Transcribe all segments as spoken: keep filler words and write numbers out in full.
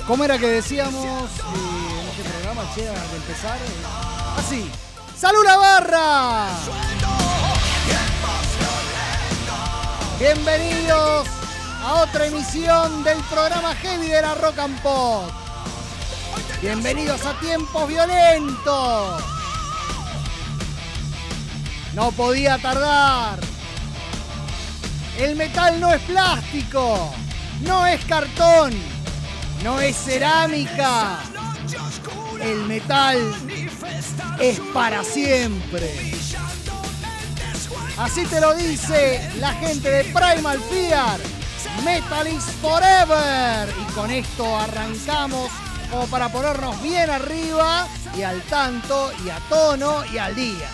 ¿Cómo era que decíamos eh, en este programa, che, antes de empezar? Eh, así. ¡Salud la barra! Bienvenidos a otra emisión del programa Heavy de la Rock and Pop. Bienvenidos a Tiempos Violentos. No podía tardar. El metal no es plástico, no es cartón, no es cerámica. El metal es para siempre. Así te lo dice la gente de Primal Fear. Metal is forever. Y con esto arrancamos como para ponernos bien arriba y al tanto y a tono y al día.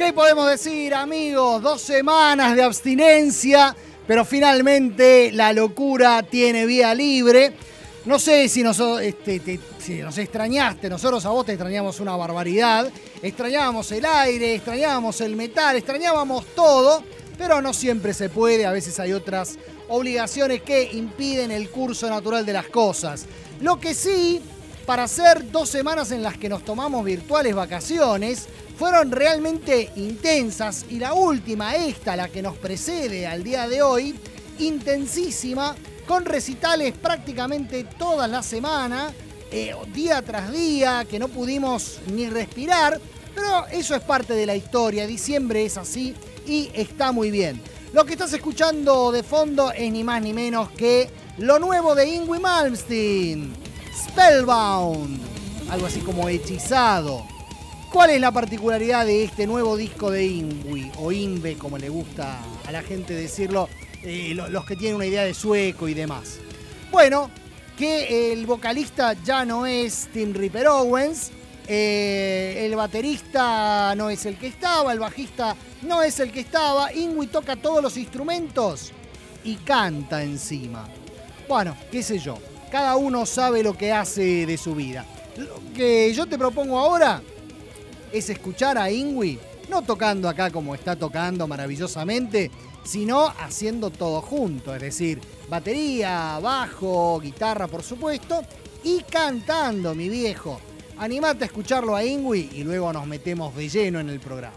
¿Qué podemos decir, amigos? Dos semanas de abstinencia, pero finalmente la locura tiene vía libre. No sé si nos, este, te, si nos extrañaste, nosotros a vos te extrañamos una barbaridad. Extrañábamos el aire, extrañábamos el metal, extrañábamos todo, pero no siempre se puede, a veces hay otras obligaciones que impiden el curso natural de las cosas. Lo que sí, para ser dos semanas en las que nos tomamos virtuales vacaciones, fueron realmente intensas y la última, esta, la que nos precede al día de hoy, intensísima, con recitales prácticamente toda la semana, eh, día tras día, que no pudimos ni respirar, pero eso es parte de la historia, diciembre es así y está muy bien. Lo que estás escuchando de fondo es ni más ni menos que lo nuevo de Yngwie Malmsteen, Spellbound, algo así como hechizado. ¿Cuál es la particularidad de este nuevo disco de Yngwie, o Yngwie, como le gusta a la gente decirlo, eh, los que tienen una idea de sueco y demás? Bueno, que el vocalista ya no es Tim Ripper Owens, eh, el baterista no es el que estaba, el bajista no es el que estaba, Yngwie toca todos los instrumentos y canta encima. Bueno, qué sé yo, cada uno sabe lo que hace de su vida. Lo que yo te propongo ahora es escuchar a Yngwie, no tocando acá como está tocando maravillosamente, sino haciendo todo junto, es decir, batería, bajo, guitarra por supuesto, y cantando, mi viejo. Animate a escucharlo a Yngwie y luego nos metemos de lleno en el programa.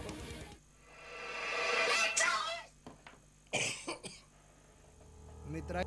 Me trae...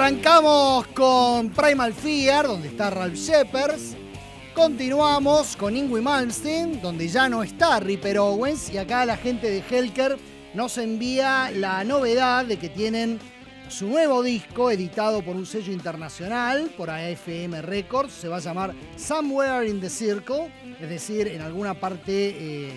Arrancamos con Primal Fear, donde está Ralph Shepard. Continuamos con Yngwie Malmsteen, donde ya no está Ripper Owens. Y acá la gente de Helker nos envía la novedad de que tienen su nuevo disco editado por un sello internacional, por A F M Records. Se va a llamar Somewhere in the Circle, es decir, en alguna parte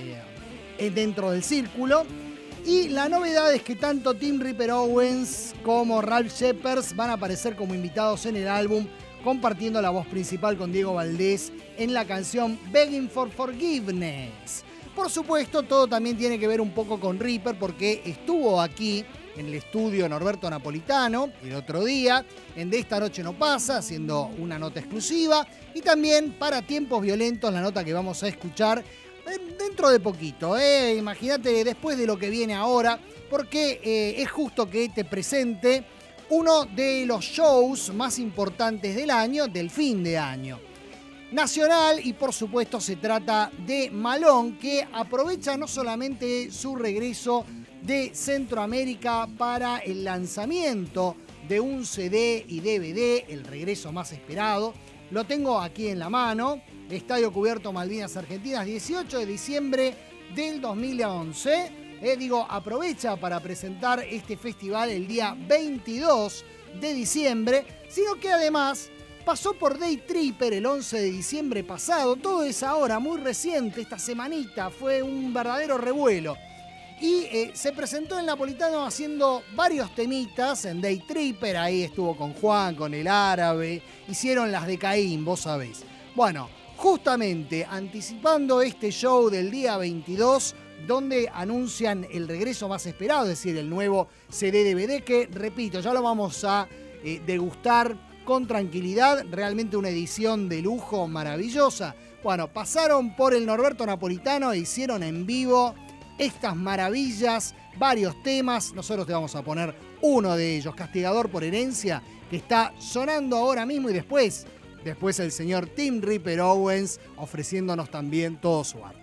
eh, dentro del círculo. Y la novedad es que tanto Tim Ripper Owens como Ralph Shepard van a aparecer como invitados en el álbum, compartiendo la voz principal con Diego Valdés en la canción Begging for Forgiveness. Por supuesto, todo también tiene que ver un poco con Ripper, porque estuvo aquí en el estudio Norberto Napolitano el otro día, en De Esta Noche No Pasa, haciendo una nota exclusiva, y también para Tiempos Violentos, la nota que vamos a escuchar dentro de poquito, ¿eh? Imagínate después de lo que viene ahora, porque eh, es justo que te presente uno de los shows más importantes del año, del fin de año nacional, y por supuesto se trata de Malón, que aprovecha no solamente su regreso de Centroamérica para el lanzamiento de un C D y D V D, el regreso más esperado. Lo tengo aquí en la mano. Estadio Cubierto Malvinas Argentinas, dieciocho de diciembre del dos mil once. Eh, digo, aprovecha para presentar este festival el día veintidós de diciembre, sino que además pasó por Day Tripper el once de diciembre pasado. Todo es ahora, muy reciente, esta semanita, fue un verdadero revuelo. Y eh, se presentó en Napolitano haciendo varios temitas en Day Tripper. Ahí estuvo con Juan, con el Árabe. Hicieron las de Caín, vos sabés. Bueno, justamente anticipando este show del día veintidós, donde anuncian el regreso más esperado, es decir, el nuevo C D D V D, que, repito, ya lo vamos a eh, degustar con tranquilidad. Realmente una edición de lujo maravillosa. Bueno, pasaron por el Norberto Napolitano e hicieron en vivo estas maravillas, varios temas. Nosotros te vamos a poner uno de ellos, Castigador por Herencia, que está sonando ahora mismo, y después, después el señor Tim Ripper Owens ofreciéndonos también todo su arte.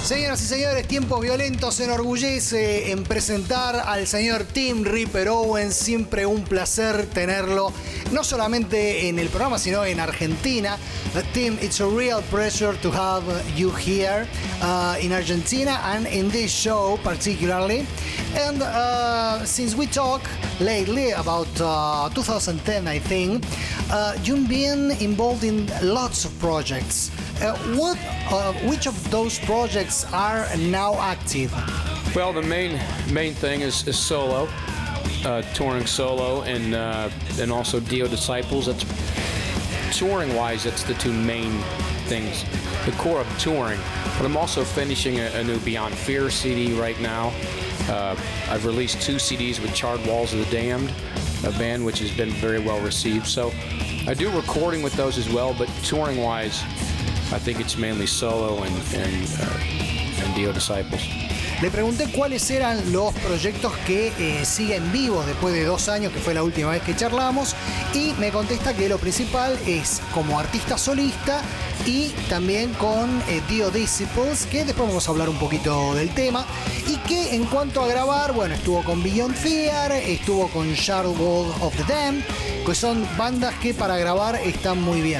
Señoras y señores, Tiempos Violentos se enorgullece en presentar al señor Tim Ripper Owens. Siempre un placer tenerlo, no solamente en el programa, sino en Argentina. Uh, Tim, it's a real pleasure to have you here uh, in Argentina and in this show particularly. And uh, since we talk lately about uh, two thousand ten, I think, uh, you've been involved in lots of projects. Uh, what, uh, which of those projects are now active? Well, the main main thing is, is solo, uh, touring solo, and uh, and also Dio Disciples. That's touring wise. That's the two main things, the core of touring. But I'm also finishing a, a new Beyond Fear C D right now. Uh, I've released two C Ds with Charred Walls of the Damned, a band which has been very well received. So I do recording with those as well, but touring wise, I think it's mainly solo and, and, uh, and Dio Disciples. Le pregunté cuáles eran los proyectos que eh, siguen vivos después de dos años, que fue la última vez que charlamos, y me contesta que lo principal es como artista solista y también con eh, Dio Disciples, que después vamos a hablar un poquito del tema, y que en cuanto a grabar, bueno, estuvo con Beyond Fear, estuvo con Charred Walls of the Damned, que son bandas que para grabar están muy bien.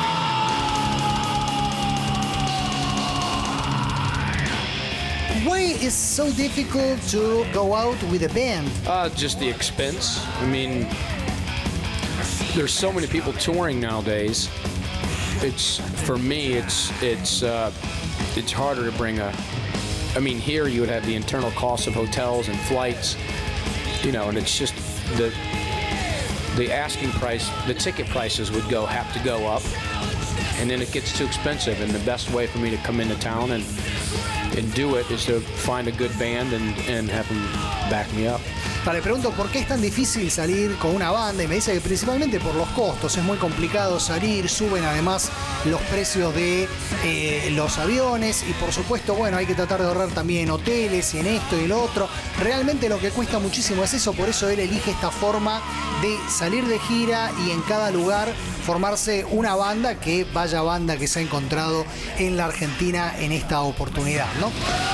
Why is it so difficult to go out with a band? Uh, just the expense. I mean, there's so many people touring nowadays. It's for me, it's it's uh, it's harder to bring a. I mean, here you would have the internal costs of hotels and flights, you know, and it's just the the asking price, the ticket prices would go have to go up, and then it gets too expensive. And the best way for me to come into town and and do it is to find a good band and, and have them back me up. Le pregunto por qué es tan difícil salir con una banda y me dice que principalmente por los costos, es muy complicado salir, suben además los precios de eh, los aviones y por supuesto, bueno, hay que tratar de ahorrar también en hoteles y en esto y lo otro. Realmente lo que cuesta muchísimo es eso, por eso él elige esta forma de salir de gira y en cada lugar formarse una banda, que vaya banda que se ha encontrado en la Argentina en esta oportunidad, ¿no?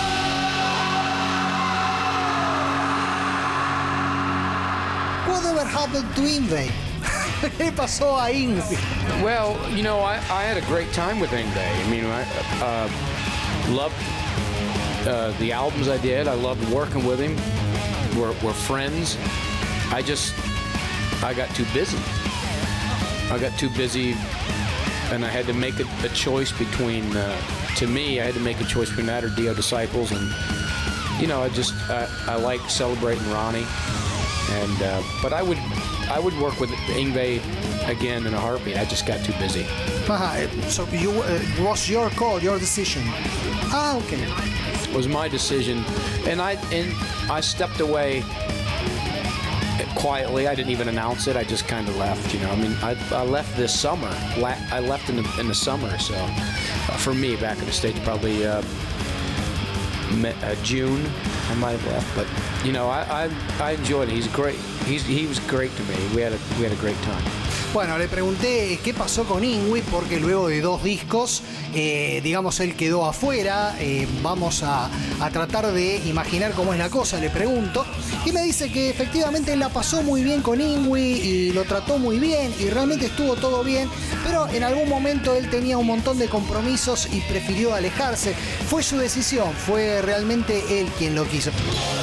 Whatever happened to Yngwie? ¿Qué pasó a Yngwie? Well, you know, I, I had a great time with Yngwie. I mean, I uh, loved uh, the albums I did. I loved working with him. We're, we're friends. I just, I got too busy. I got too busy, and I had to make a, a choice between, uh, to me, I had to make a choice between that or Dio Disciples. And, you know, I just, I, I like celebrating Ronnie. And uh, but I would I would work with Yngwie again in a heartbeat. I just got too busy. Uh-huh. So you uh, it was your call, your decision. Ah, okay. It was my decision, and I and I stepped away quietly. I didn't even announce it. I just kind of left. You know, I mean, I, I left this summer. I left in the in the summer. So uh, for me, back in the States, probably uh, uh, June. I might have left, but you know, I, I I enjoyed it. He's great. He's he was great to me. We had a we had a great time. Bueno, le pregunté qué pasó con Yngwie porque luego de dos discos, eh, digamos, él quedó afuera. Eh, vamos a, a tratar de imaginar cómo es la cosa, le pregunto. Y me dice que efectivamente él la pasó muy bien con Yngwie y lo trató muy bien y realmente estuvo todo bien, pero en algún momento él tenía un montón de compromisos y prefirió alejarse. Fue su decisión, fue realmente él quien lo quiso.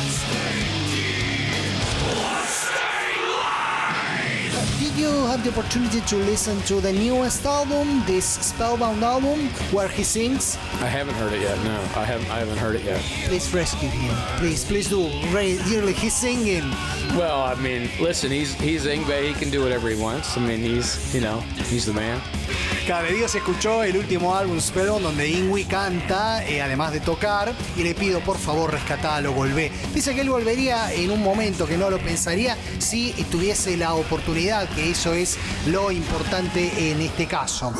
Did you have the opportunity to listen to the newest album, this Spellbound album, where he sings? I haven't heard it yet. No, I haven't. I haven't heard it yet. Please rescue him. Please, please do. Really, he's singing. Well, I mean, listen, he's he's Yngwie. He can do whatever he wants. I mean, he's you know he's the man. Claro, le digo, se escuchó el último álbum Spellbound donde Yngwie canta, eh, además de tocar, y le pido por favor rescatalo, volvé. Dice que él volvería en un momento, que no lo pensaría si tuviese la oportunidad, que eso es lo importante en este caso.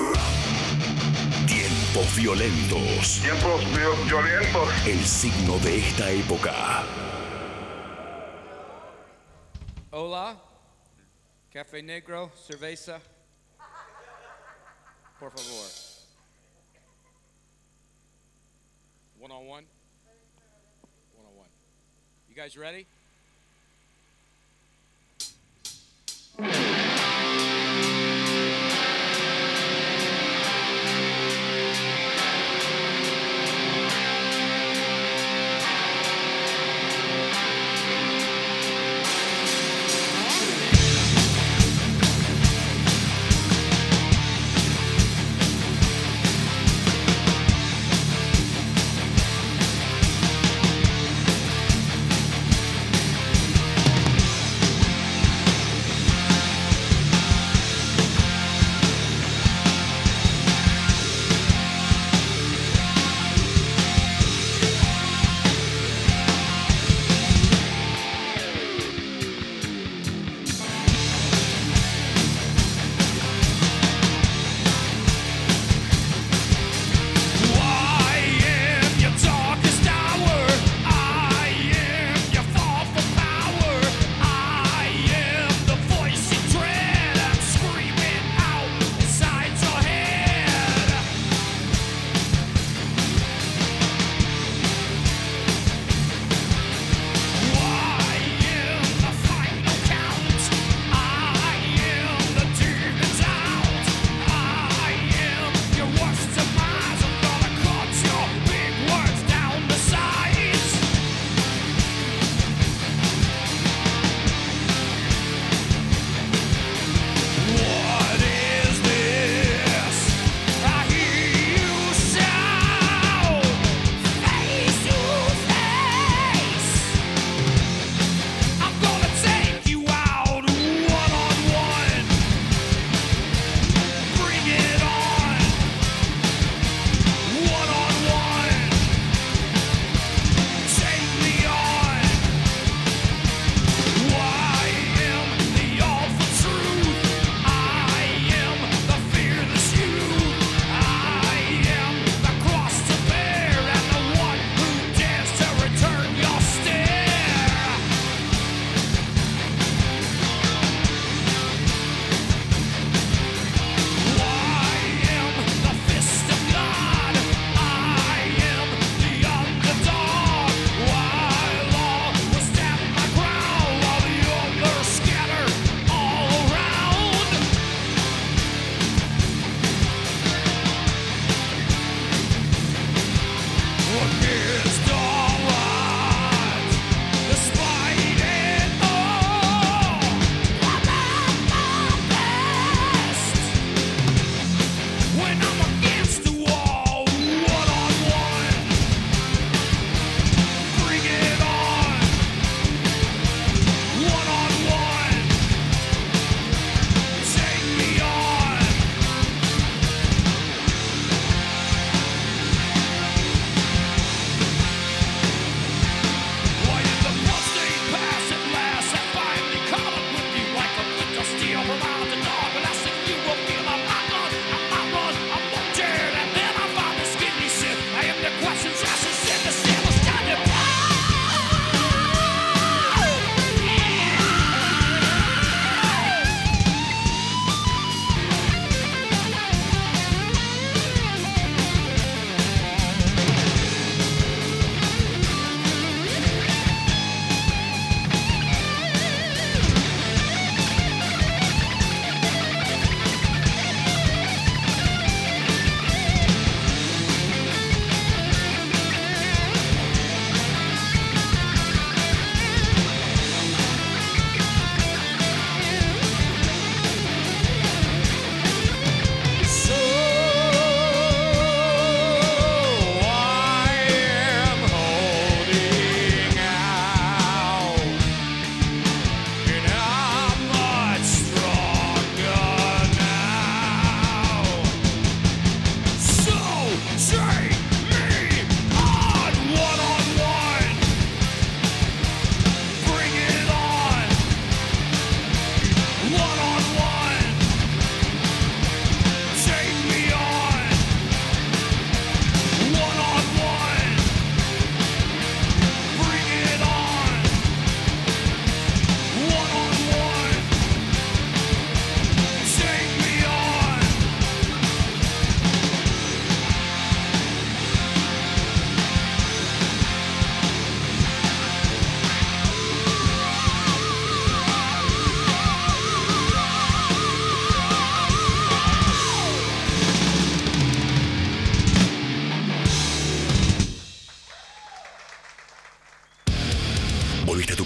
Tiempos violentos. Tiempos violentos. El signo de esta época. Hola, Café Negro, cerveza. Por favor. on one? one on one. You guys ready? Thank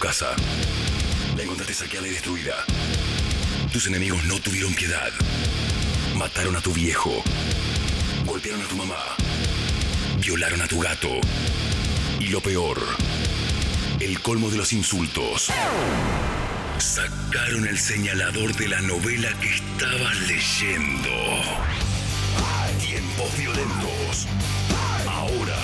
casa. La encontraste saqueada y destruida. Tus enemigos no tuvieron piedad. Mataron a tu viejo. Golpearon a tu mamá. Violaron a tu gato. Y lo peor, el colmo de los insultos. Sacaron el señalador de la novela que estabas leyendo. Tiempos violentos. Ahora,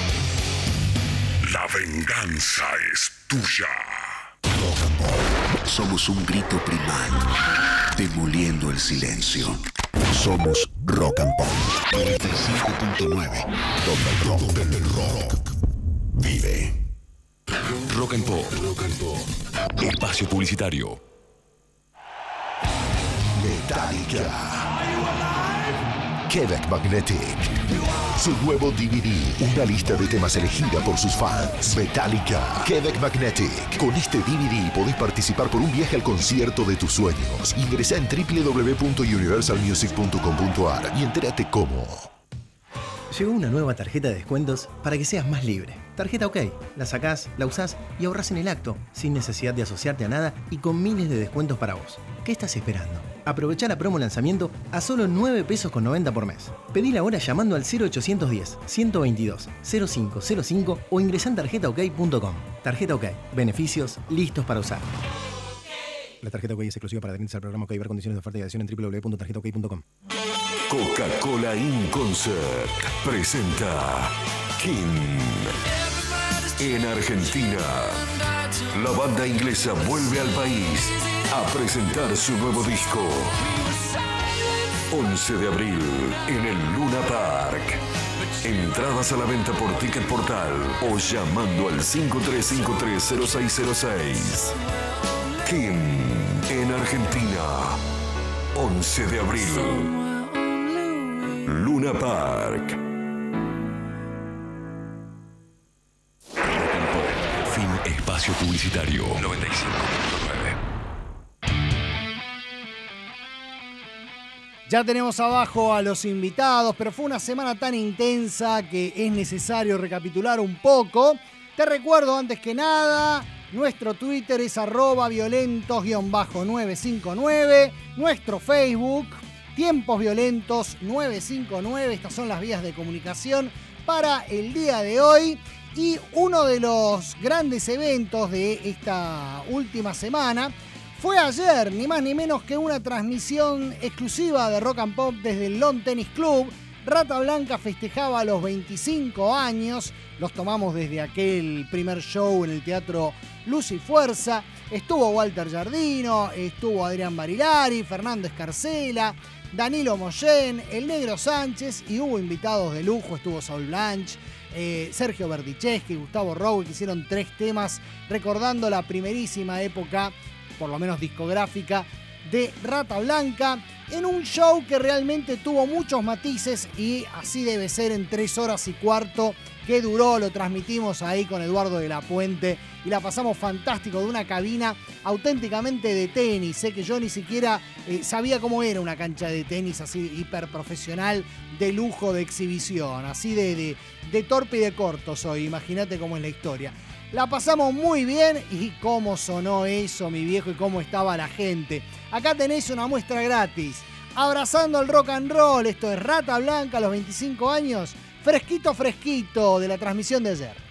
la venganza es tuya. Rock and Pop. Somos un grito primal, demoliendo el silencio. Somos Rock and Pop noventa y cinco punto nueve, donde el rock, donde el rock vive. Rock and Pop. Rock and Pop. Espacio publicitario. Metallica. Quebec Magnetic. Su nuevo D V D, una lista de temas elegida por sus fans. Metallica, Quebec Magnetic. Con este D V D podés participar por un viaje al concierto de tus sueños. Ingresa en doble u doble u doble u punto universal music punto com punto a r y entérate cómo. Llegó una nueva tarjeta de descuentos para que seas más libre. Tarjeta OK. La sacás, la usás y ahorrás en el acto, sin necesidad de asociarte a nada y con miles de descuentos para vos. ¿Qué estás esperando? Aprovechá la promo lanzamiento a solo nueve pesos con noventa por mes. Pedila ahora llamando al cero ochocientos diez, ciento veintidós, cero cinco cero cinco o ingresá en tarjeta ok punto com. Tarjeta OK. Beneficios listos para usar. La tarjeta OK es exclusiva para adherirse al programa OK. Ver condiciones de oferta y adhesión en doble u doble u doble u punto tarjeta ok punto com. Coca-Cola In Concert presenta King. En Argentina, la banda inglesa vuelve al país a presentar su nuevo disco. once de abril en el Luna Park. Entradas a la venta por Ticket Portal o llamando al cinco tres cinco tres cero seis cero seis. King en Argentina. once de abril. Luna Park. Rock and Pop. Fin espacio publicitario. noventa y cinco punto nueve. Ya tenemos abajo a los invitados, pero fue una semana tan intensa que es necesario recapitular un poco. Te recuerdo antes que nada, nuestro Twitter es arroba violentos nueve cinco nueve, nuestro Facebook Tiempos Violentos nueve cinco nueve. Estas son las vías de comunicación para el día de hoy. Y uno de los grandes eventos de esta última semana fue ayer, ni más ni menos que una transmisión exclusiva de Rock and Pop desde el Lawn Tennis Club. Rata Blanca festejaba los veinticinco años, los tomamos desde aquel primer show en el Teatro Luz y Fuerza. Estuvo Walter Giardino, estuvo Adrián Barilari, Fernando Escarcela, Danilo Moyen, el Negro Sánchez y hubo invitados de lujo, estuvo Saul Blanche, eh, Sergio Berdicheschi, Gustavo Rowe, que hicieron tres temas recordando la primerísima época, por lo menos discográfica, de Rata Blanca, en un show que realmente tuvo muchos matices y así debe ser en tres horas y cuarto que duró. Lo transmitimos ahí con Eduardo de la Puente y la pasamos fantástico, de una cabina auténticamente de tenis. Sé que yo ni siquiera eh, sabía cómo era una cancha de tenis así hiper profesional, de lujo, de exhibición, así de, de, de torpe y de corto soy. Imagínate cómo es la historia. La pasamos muy bien y cómo sonó eso, mi viejo, y cómo estaba la gente. Acá tenéis una muestra gratis. Abrazando el rock and roll. Esto es Rata Blanca, a los veinticinco años. Fresquito, fresquito de la transmisión de ayer.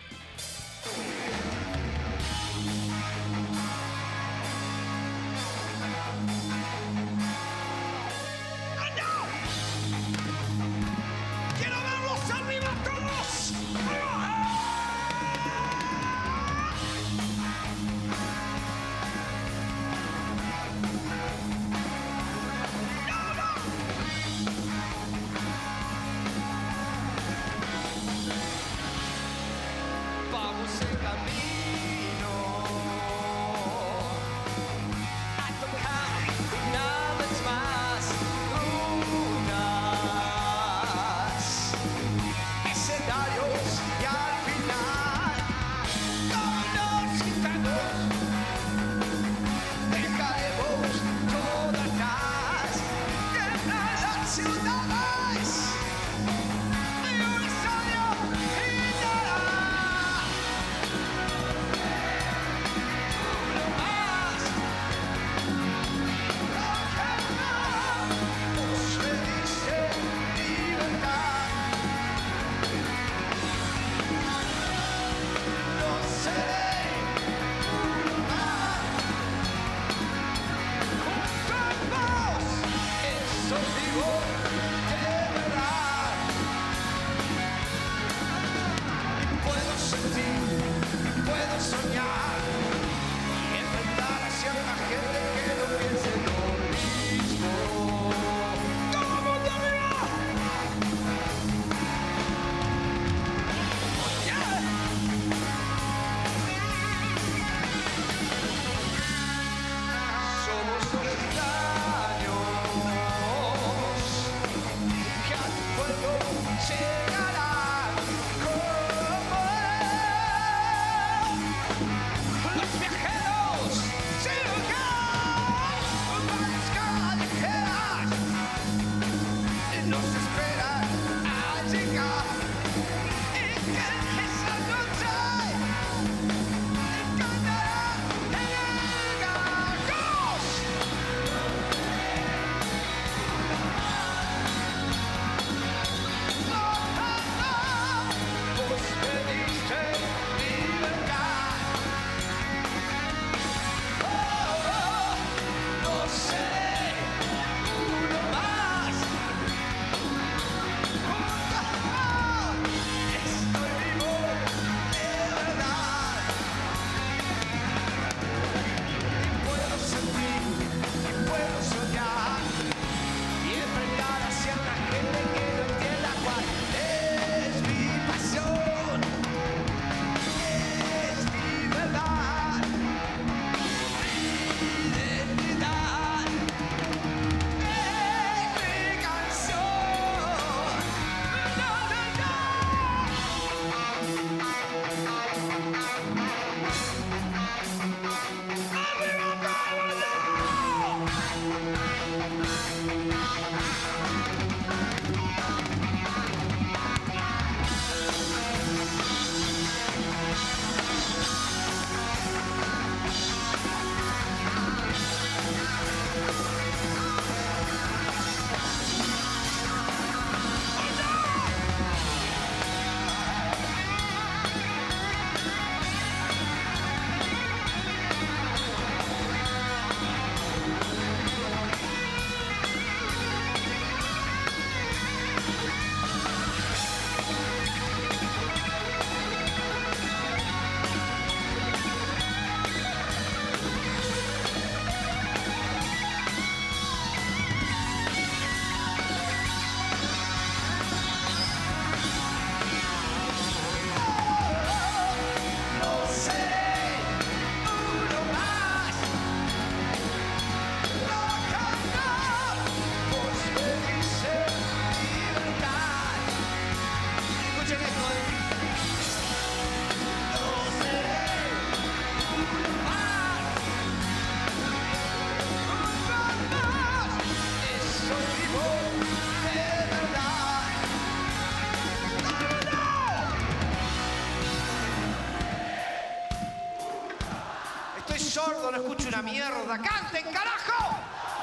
sordo, no escucho una mierda. ¡Canten, carajo!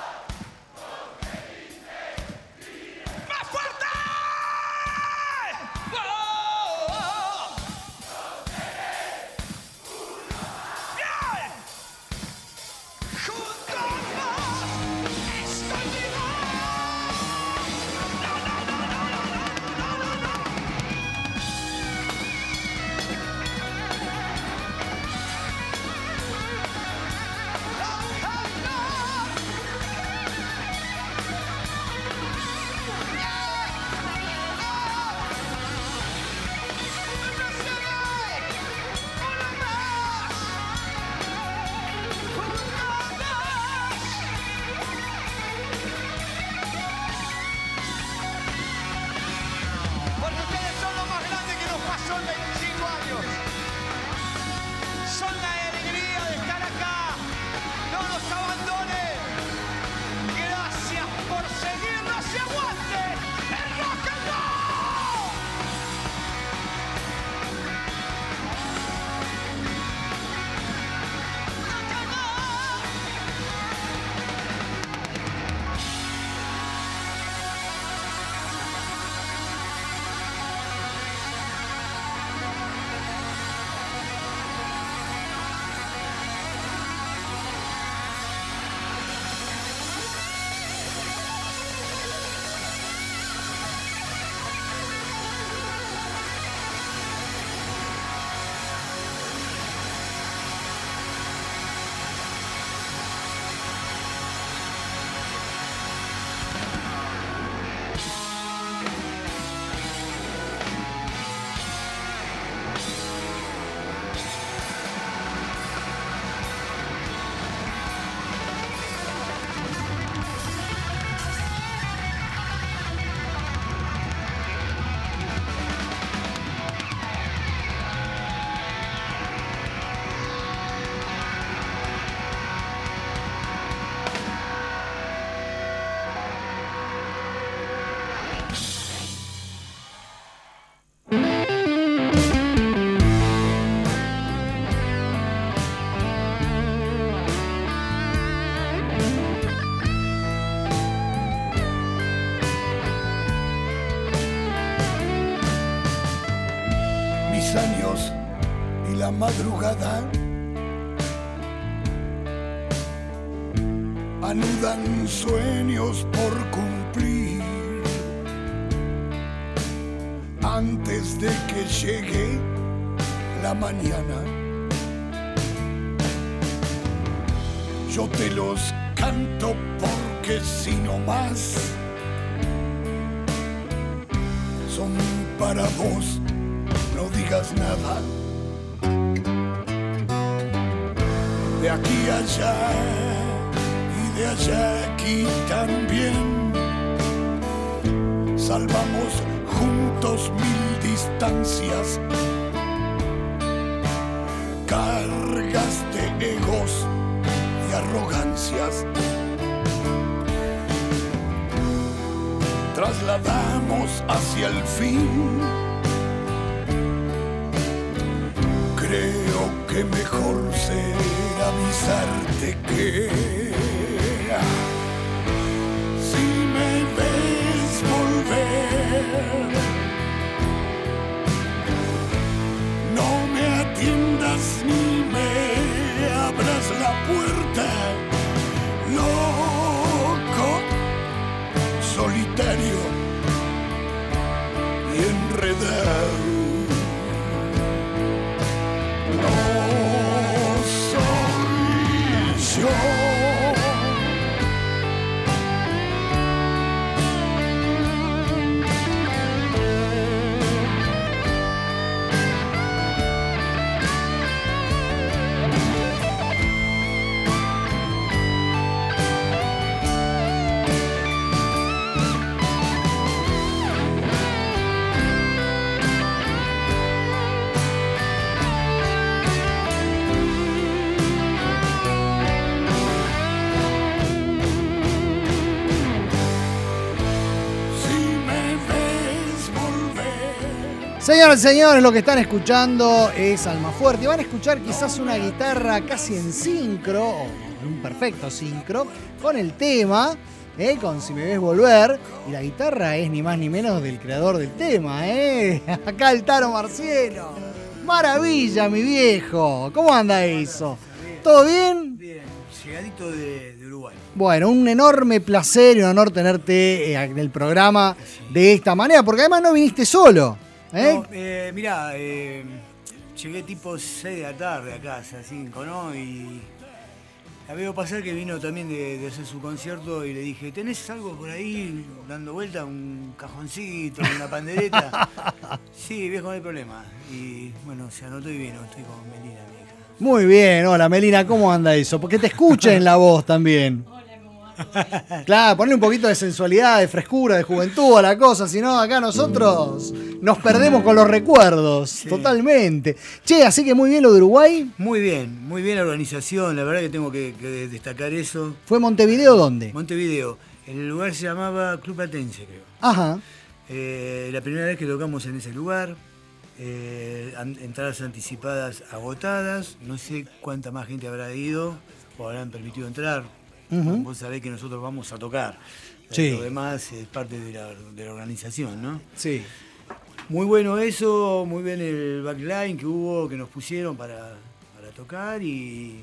¡Más fuerte! ¡Oh, oh! ¡Bien! ¡Junto a vos estoy vivo! ¡No, no, no, no, no, no, no, no, no! Porque ustedes son lo más grande que nos pasó en veinticinco años. Son la alegría de estar acá. No nos abandonen. Gracias por seguirnos y aguante el rock and roll. Rock and roll. los años y la madrugada anudan sueños por cumplir antes de que llegue la mañana. Yo te los canto porque si no más son para vos, no digas nada. De aquí a allá y de allá aquí también salvamos juntos mil distancias, cargas de egos y arrogancias. Trasladamos hacia el fin. Creo que mejor será avisarte que si me ves volver, no me atiendas ni me abras la puerta, loco, solitario y enredado. No soy yo. Señoras y señores, lo que están escuchando es Almafuerte. Van a escuchar quizás una guitarra casi en sincro, o en un perfecto sincro, con el tema, ¿eh? Con Si me ves volver. Y la guitarra es ni más ni menos del creador del tema, ¿eh? Acá el Taro Marcielo. Maravilla, mi viejo. ¿Cómo anda eso? ¿Todo bien? Bien, llegadito de, de Uruguay. Bueno, un enorme placer y un honor tenerte en el programa de esta manera, porque además no viniste solo. ¿Eh? No, eh, mirá, eh, llegué tipo seis de la tarde a casa, cinco, ¿no? Y la veo pasar que vino también de, de hacer su concierto y le dije, ¿tenés algo por ahí dando vuelta? ¿Un cajoncito, una pandereta? Sí, viejo, no hay problema. Y bueno, se anotó y vino, estoy con Melina, mi hija. Muy bien, hola Melina, ¿cómo anda eso? Porque te escuchen la voz también. Claro, ponle un poquito de sensualidad, de frescura, de juventud a la cosa, si no acá nosotros nos perdemos con los recuerdos, sí. Totalmente. Che, así que muy bien lo de Uruguay. Muy bien, muy bien la organización, la verdad que tengo que, que destacar eso. ¿Fue Montevideo dónde? Montevideo, el lugar se llamaba Club Platense, creo. Ajá. Eh, la primera vez que tocamos en ese lugar, eh, entradas anticipadas agotadas, no sé cuánta más gente habrá ido o habrán permitido entrar. Uh-huh. Vos sabés que nosotros vamos a tocar. Sí. Lo demás es parte de la, de la organización, ¿no? Sí. Muy bueno eso, muy bien el backline que hubo, que nos pusieron para, para tocar y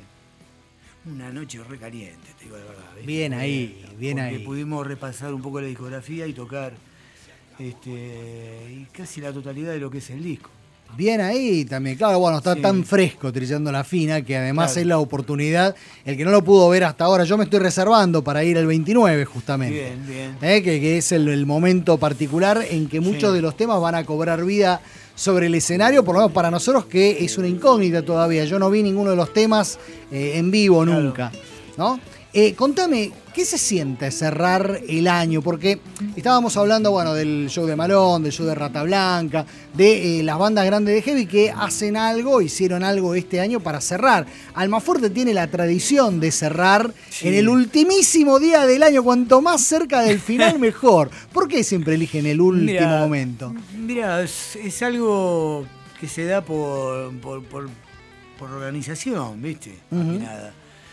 una noche re caliente, te digo la verdad. ¿Ves? Bien ahí, bien Porque ahí. Pudimos repasar un poco la discografía y tocar este, y casi la totalidad de lo que es el disco. Bien ahí también, claro, bueno, está sí. tan fresco Trillando la Fina que además claro. es la oportunidad, el que no lo pudo ver hasta ahora, yo me estoy reservando para ir el veintinueve justamente. Bien, bien. ¿Eh? Que, que es el, el momento particular en que muchos sí. de los temas van a cobrar vida sobre el escenario, por lo menos para nosotros que es una incógnita todavía, yo no vi ninguno de los temas eh, en vivo claro. nunca, ¿no? Eh, contame, ¿qué se siente cerrar el año? Porque estábamos hablando, bueno, del show de Malón, del show de Rata Blanca, de eh, las bandas grandes de heavy que hacen algo, hicieron algo este año para cerrar. Almafuerte tiene la tradición de cerrar sí. en el ultimísimo día del año, cuanto más cerca del final mejor. ¿Por qué siempre eligen el último mirá, momento? Mira, es, es algo que se da por, por, por, por organización, ¿viste? Más uh-huh. que nada.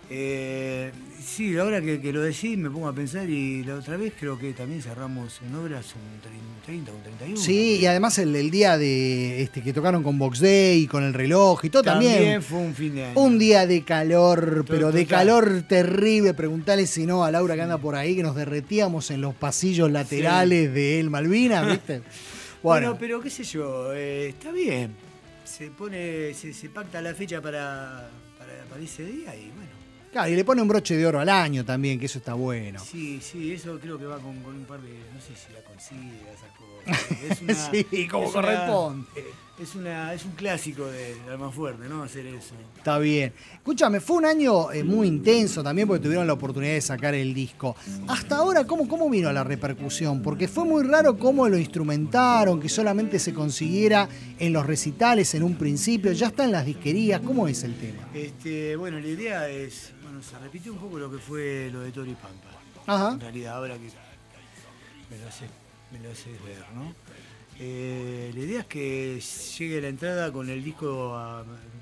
Eh, sí, ahora que, que lo decís me pongo a pensar y la otra vez creo que también cerramos en obras un treinta, un treinta y uno. Sí, y además el, el día de este que tocaron con Box Day y con el reloj y todo también. También fue un fin de año. Un día de calor, Todo pero de total. calor terrible. Preguntale si no a Laura que anda por ahí, que nos derretíamos en los pasillos laterales sí. de El Malvinas, ¿viste? Bueno, bueno, pero qué sé yo, eh, está bien. Se pone, se, se pacta la fecha para, para, para ese día y bueno. Claro, y le pone un broche de oro al año también, que eso está bueno. Sí, sí, eso creo que va con, con un par de, no sé si la consigue, esas cosas. Es una, sí, como es corresponde. Una, es, una, es un clásico de Almafuerte, ¿no? Hacer eso. Está bien. Escúchame, fue un año eh, muy intenso también porque tuvieron la oportunidad de sacar el disco. Hasta ahora, ¿cómo, cómo vino la repercusión? Porque fue muy raro cómo lo instrumentaron, que solamente se consiguiera en los recitales en un principio. Ya está en las disquerías. ¿Cómo es el tema? Este, bueno, la idea es... Bueno, se repitió un poco lo que fue lo de Tori Pampa. Ajá. En realidad, ahora que me lo haces, me lo haces ver, ¿no? Eh, la idea es que llegue la entrada con el disco a,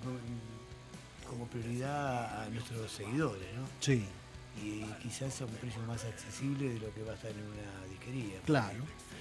como prioridad a nuestros seguidores, ¿no? Sí. Y quizás a un precio más accesible de lo que va a estar en una disquería. Claro.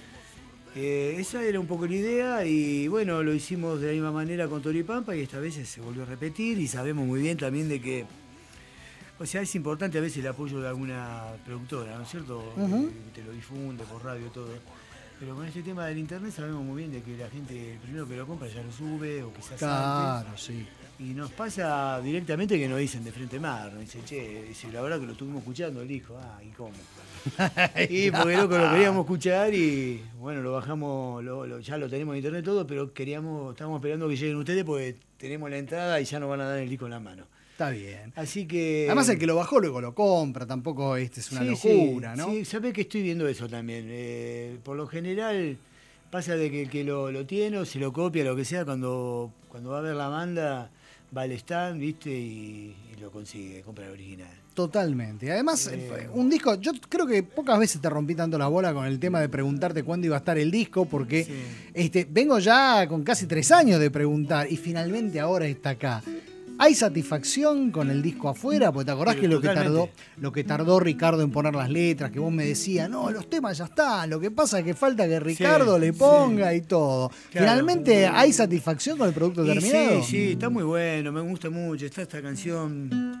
Eh, esa era un poco la idea y bueno, lo hicimos de la misma manera con Tori Pampa y esta vez se volvió a repetir y sabemos muy bien también de que o sea, es importante a veces el apoyo de alguna productora, ¿no es cierto? Uh-huh. Que te lo difunde por radio, todo. Pero con este tema del internet sabemos muy bien de que la gente, el primero que lo compra ya lo sube, o quizás claro, antes. Sí. Y nos pasa directamente que nos dicen de frente mar, nos dicen, che, dice, la verdad que lo estuvimos escuchando, el disco, ah, ¿y cómo? Y porque loco lo queríamos escuchar y bueno, lo bajamos, lo, lo, ya lo tenemos en internet todo, pero queríamos, estábamos esperando que lleguen ustedes porque tenemos la entrada y ya nos van a dar el disco en la mano. Está bien. Así que... Además el que lo bajó luego lo compra, tampoco este es una sí, locura, sí, ¿no? Sí, sabés que estoy viendo eso también. Eh, por lo general pasa de que el que lo, lo tiene o se lo copia, lo que sea, cuando, cuando va a ver la banda, va al stand, ¿viste? Y, y lo consigue, compra el original. Totalmente. Además, eh, un disco, yo creo que pocas veces te rompí tanto la bola con el tema de preguntarte cuándo iba a estar el disco, porque sí. este, vengo ya con casi tres años de preguntar y finalmente ahora está acá. ¿Hay satisfacción con el disco afuera? Porque te acordás Pero que lo que, tardó, lo que tardó Ricardo en poner las letras, que vos me decías, no, los temas ya están, lo que pasa es que falta que Ricardo sí, le ponga sí. y todo. Claro. ¿Finalmente hay satisfacción con el producto y terminado? Sí, sí, está muy bueno, me gusta mucho. Está esta canción,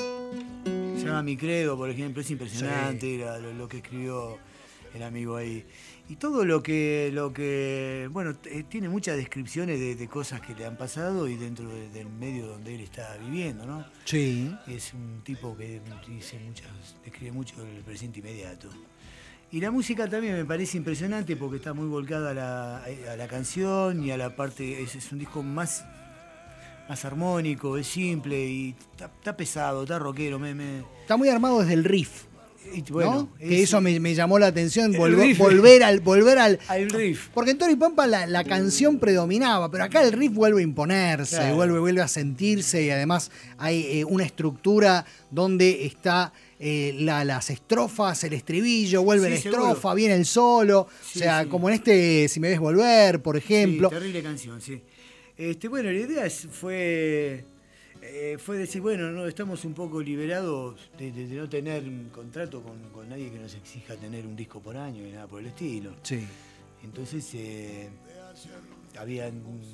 se llama Mi Credo, por ejemplo, es impresionante sí. lo, lo que escribió el amigo ahí. Y todo lo que, lo que bueno, t- tiene muchas descripciones de, de cosas que le han pasado y dentro de, del medio donde él está viviendo, ¿no? Sí. Es un tipo que dice muchas, describe mucho el presente inmediato. Y la música también me parece impresionante porque está muy volcada a la, a la canción y a la parte, es, es un disco más, más armónico, es simple y está, está pesado, está rockero. Me, me... Está muy armado desde el riff. Y bueno, ¿no? Que es, eso me, me llamó la atención, volver, volver al volver al, al riff. Porque en Tori Pampa la, la canción predominaba, pero acá el riff vuelve a imponerse, claro. vuelve, vuelve a sentirse y además hay eh, una estructura donde está eh, la, las estrofas, el estribillo, vuelve sí, la estrofa, seguro. Viene el solo, sí, o sea, sí. como en este Si me ves volver, por ejemplo. Sí, terrible canción, sí. Este, bueno, la idea es, fue... Eh, fue decir, bueno, no estamos un poco liberados de, de, de no tener un contrato con, con nadie que nos exija tener un disco por año y nada por el estilo. Sí. Entonces, eh, habían,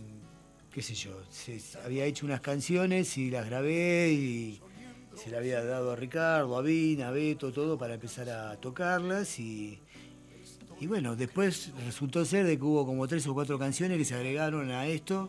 qué sé yo, se, había hecho unas canciones y las grabé y se las había dado a Ricardo, a Vina, a Beto, todo para empezar a tocarlas y, y bueno, después resultó ser de que hubo como tres o cuatro canciones que se agregaron a esto,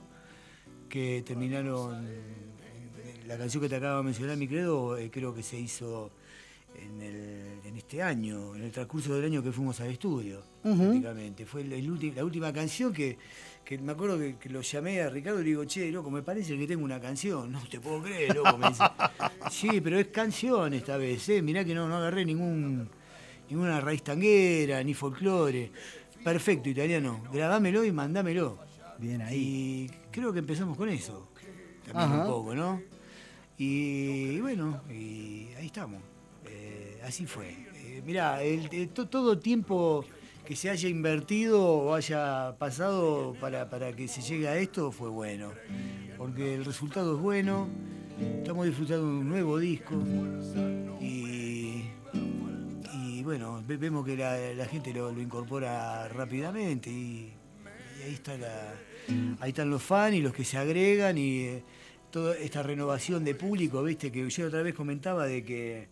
que terminaron... La canción que te acabo de mencionar, Mi Credo, eh, creo que se hizo en, el, en este año, en el transcurso del año que fuimos al estudio, uh-huh. prácticamente. Fue el, el ulti, la última canción que, que me acuerdo que, que lo llamé a Ricardo y le digo, che, loco, me parece que tengo una canción. No te puedo creer, loco, me dice. Sí, pero es canción esta vez, ¿eh? Mirá que no, no agarré ningún, ninguna raíz tanguera, ni folclore. Perfecto, italiano. Grabámelo y mandámelo. Bien ahí. Y creo que empezamos con eso. También uh-huh. un poco, ¿no? Y, y bueno, y ahí estamos. Eh, así fue. Eh, mirá, el, el, to, todo tiempo que se haya invertido o haya pasado para, para que se llegue a esto fue bueno. Porque el resultado es bueno. estamos disfrutando de un nuevo disco y, y bueno, vemos que la, la gente lo, lo incorpora rápidamente y, y ahí está la, ahí están los fans y los que se agregan y eh, toda esta renovación de público, viste, que yo otra vez comentaba de que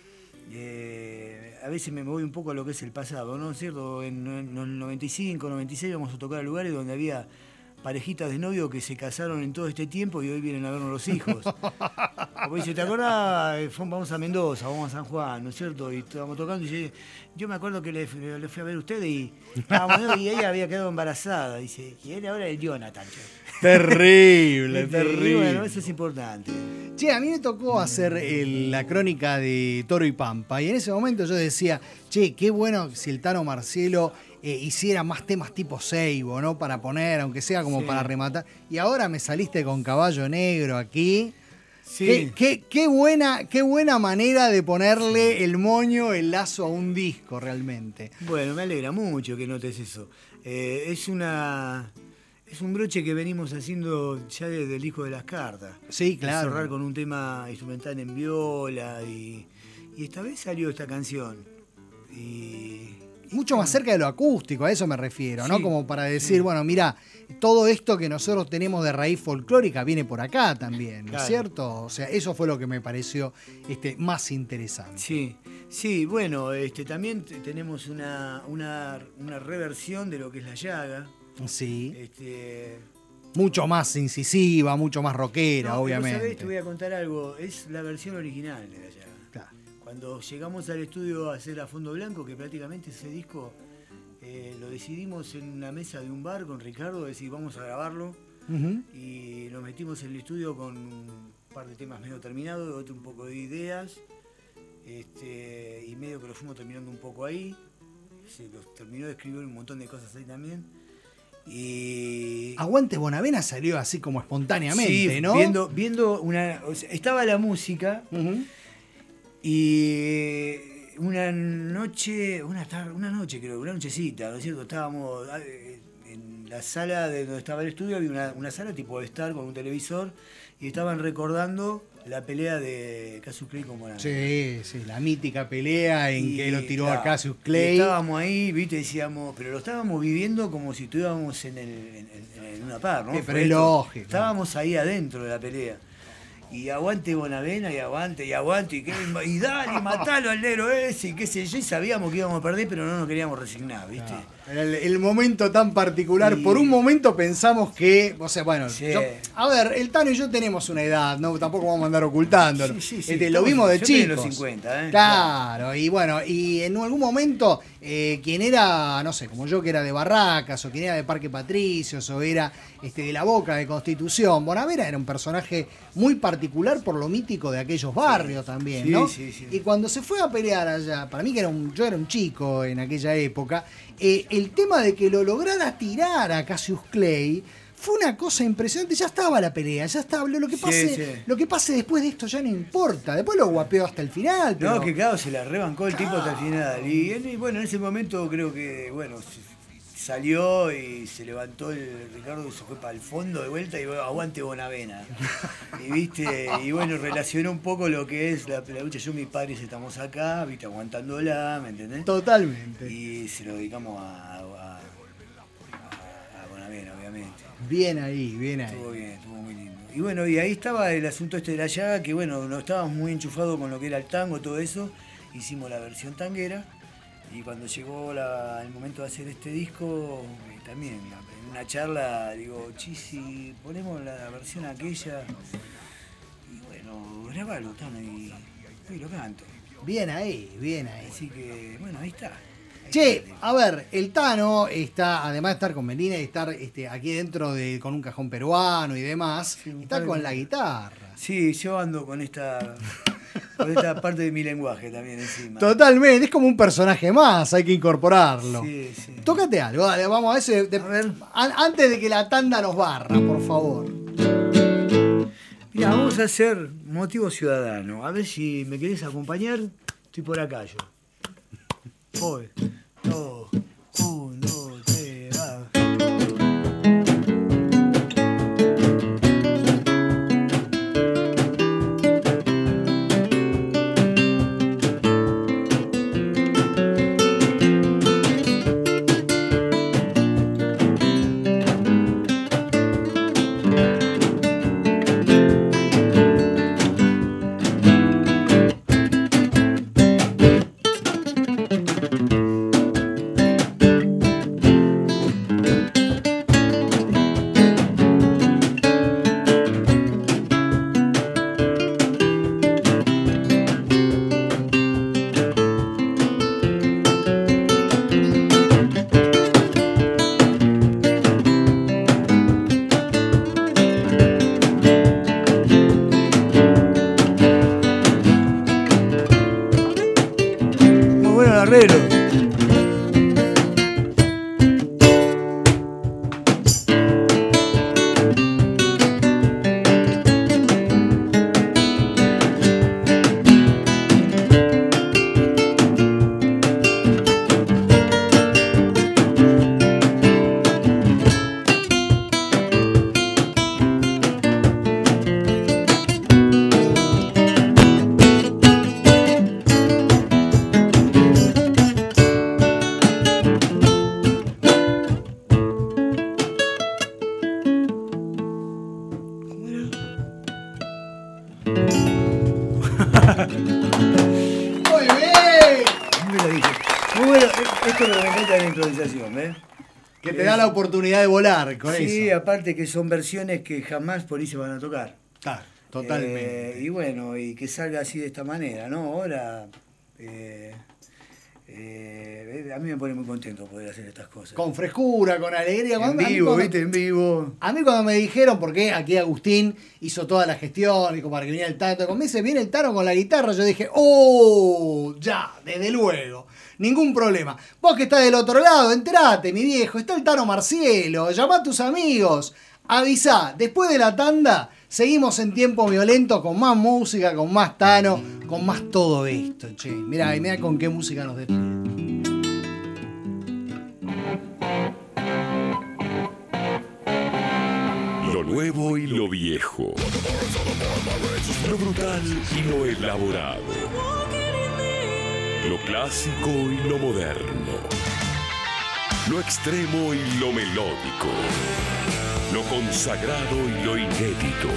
eh, a veces me voy un poco a lo que es el pasado, ¿no es cierto? En, en el noventa y cinco, noventa y seis íbamos a tocar a lugares donde había parejitas de novio que se casaron en todo este tiempo y hoy vienen a vernos los hijos. Como dice, ¿te acordás? Vamos a Mendoza, vamos a San Juan, ¿no es cierto? Y estábamos tocando y yo, yo me acuerdo que le, le fui a ver a ustedes y, y ella había quedado embarazada. Dice, y él ahora es Jonathan. Terrible, y, terrible. Y bueno, eso es importante. Che, a mí me tocó hacer el, la crónica de Toro y Pampa y en ese momento yo decía, che, qué bueno si el Tano Marcielo eh, hiciera más temas tipo Seibo, ¿no? Para poner, aunque sea como sí. para rematar. Y ahora me saliste con Caballo Negro aquí. Sí. Qué, qué, qué, buena, qué buena manera de ponerle el moño, el lazo a un disco realmente. Bueno, me alegra mucho que notes eso. Eh, es una... Es un broche que venimos haciendo ya desde el Hijo de las Cartas. Sí, claro. Cerrar con un tema instrumental en viola y, y esta vez salió esta canción. Y, Mucho más cerca de lo acústico, a eso me refiero, sí, ¿no? Como para decir, sí. bueno, mira, todo esto que nosotros tenemos de raíz folclórica viene por acá también, ¿no es claro. cierto? O sea, eso fue lo que me pareció este, más interesante. Sí, sí, bueno, este, también tenemos una, una, una reversión de lo que es La Llaga. Sí. Este, mucho más incisiva, mucho más rockera, no, obviamente. ¿sabés? Te voy a contar algo. Es la versión original de La Llaga. Claro. Cuando llegamos al estudio a hacer a Fondo Blanco, que prácticamente ese disco eh, lo decidimos en una mesa de un bar con Ricardo, decir vamos a grabarlo. Uh-huh. Y nos metimos en el estudio con un par de temas medio terminados, otro un poco de ideas. Este, y medio que lo fuimos terminando un poco ahí. Se los terminó de escribir un montón de cosas ahí también. Y Aguante Bonavena salió así como espontáneamente, sí, ¿no? Viendo, viendo una. O sea, estaba la música uh-huh. y una noche, una tarde, una noche creo, una nochecita, ¿no es cierto? Estábamos en la sala de donde estaba el estudio, había una, una sala tipo de estar con un televisor y estaban recordando la pelea de Cassius Clay con Bonavena. Sí, sí, la mítica pelea en y, que lo tiró claro, a Cassius Clay. Estábamos ahí, viste, decíamos, pero lo estábamos viviendo como si estuviéramos en, el, en, en una par, ¿no? Sí, pero es lógico. Estábamos ahí adentro de la pelea. Y aguante Bonavena, y aguante, y aguante, y, que, y dale, matalo al negro ese, y qué sé yo, y sabíamos que íbamos a perder, pero no nos queríamos resignar, ¿viste? No, el, el momento tan particular, y... por un momento pensamos que, o sea, bueno, sí. yo, a ver, el Tano y yo tenemos una edad, no tampoco vamos a andar ocultándolo. Sí, sí, sí, este, lo vimos de chicos. Los cincuenta, ¿eh? Claro, y bueno, y en algún momento, eh, quien era, no sé, como yo que era de Barracas, o quien era de Parque Patricios, o era este, de la Boca de Constitución, Bonavena era un personaje muy particular. particular por lo mítico de aquellos barrios sí, también, sí, ¿no? Sí, sí. Y cuando se fue a pelear allá, para mí que era un, yo era un chico en aquella época, eh, el tema de que lo lograra tirar a Cassius Clay fue una cosa impresionante. Ya estaba la pelea, ya estaba. Lo que pase, sí, sí. Lo que pase después de esto ya no importa. Después lo guapeó hasta el final. Pero... No, que claro, se la rebancó el tipo hasta el final. Y, y bueno, en ese momento creo que, bueno, salió y se levantó el Ricardo y se fue para el fondo de vuelta y bueno, aguante Bonavena. Y viste, y bueno, relacionó un poco lo que es la, la lucha. Yo y mis padres estamos acá, viste, aguantándola, ¿me entendés? Totalmente. Y se lo dedicamos a, a, a Bonavena, obviamente. Bien ahí, bien ahí. Estuvo bien, estuvo muy lindo. Y bueno, y ahí estaba el asunto este de La Llaga, que bueno, no estábamos muy enchufados con lo que era el tango, todo eso. Hicimos la versión tanguera. Y cuando llegó la, el momento de hacer este disco, también en una charla digo, Chisi, ponemos la versión aquella y bueno, grabalo, Tano, y, y lo canto. Bien ahí, bien ahí. Así que, bueno, ahí está. Ahí che, está. A ver, el Tano está, además de estar con Melina y estar este, aquí dentro de con un cajón peruano y demás, sí, está con la guitarra. Sí, yo ando con esta... Con esta parte de mi lenguaje también encima. Totalmente, es como un personaje más, hay que incorporarlo. Sí, sí. Tócate algo, dale, vamos a ese. De, a ver. An, antes de que la tanda nos barra, por favor. Mira, vamos a hacer Motivo Ciudadano. A ver si me querés acompañar. Estoy por acá yo. Voy. Dos, un, dos, tres, va. pero me encanta la improvisación, ¿eh? Que te da la oportunidad de volar con sí, eso. Sí, aparte que son versiones que jamás por ahí se van a tocar. Claro, totalmente. Eh, y bueno, y que salga así de esta manera, ¿no? Ahora, eh, eh, a mí me pone muy contento poder hacer estas cosas. Con frescura, con alegría. En Cuando- a mí vivo, cuando- ¿viste? En vivo. A mí cuando me dijeron, porque aquí Agustín hizo toda la gestión, dijo para que viniera el Tano, cuando me dice, viene el Tano con la guitarra, yo dije, ¡oh! Ya, desde luego. Ningún problema. Vos que estás del otro lado, enterate, mi viejo, está el Tano Marcielo, llamá a tus amigos, avisá. Después de la tanda, seguimos en Tiempo Violento con más música, con más Tano, con más todo esto, che. Mirá, y mirá con qué música nos despide. Lo nuevo y lo viejo. Lo brutal y lo elaborado. Lo clásico y lo moderno. Lo extremo y lo melódico. Lo consagrado y lo inédito.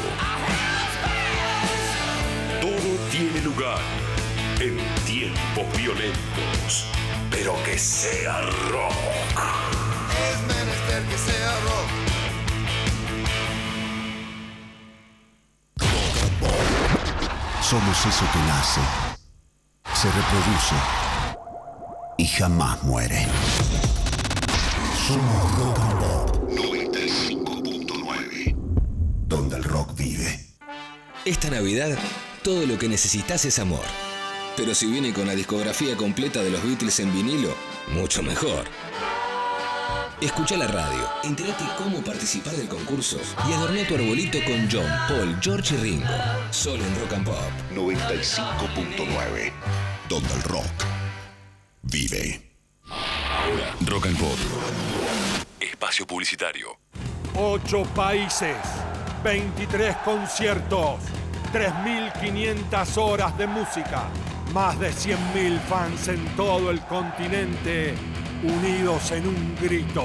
Todo tiene lugar en Tiempos Violentos. Pero que sea rock. Es menester que sea rock. Somos eso que nace, se reproduce y jamás muere. Somos Rock and Pop noventa y cinco punto nueve, donde el rock vive. Esta Navidad, todo lo que necesitas es amor. Pero si viene con la discografía completa de los Beatles en vinilo, mucho mejor. Escucha la radio, entérate cómo participar del concurso y adorná tu arbolito con John, Paul, George y Ringo. Solo en Rock and Pop noventa y cinco punto nueve, donde el rock vive. Ahora, Rock and Pop. Espacio publicitario. Ocho países, veintitrés conciertos, tres mil quinientas horas de música, más de cien mil fans en todo el continente, unidos en un grito.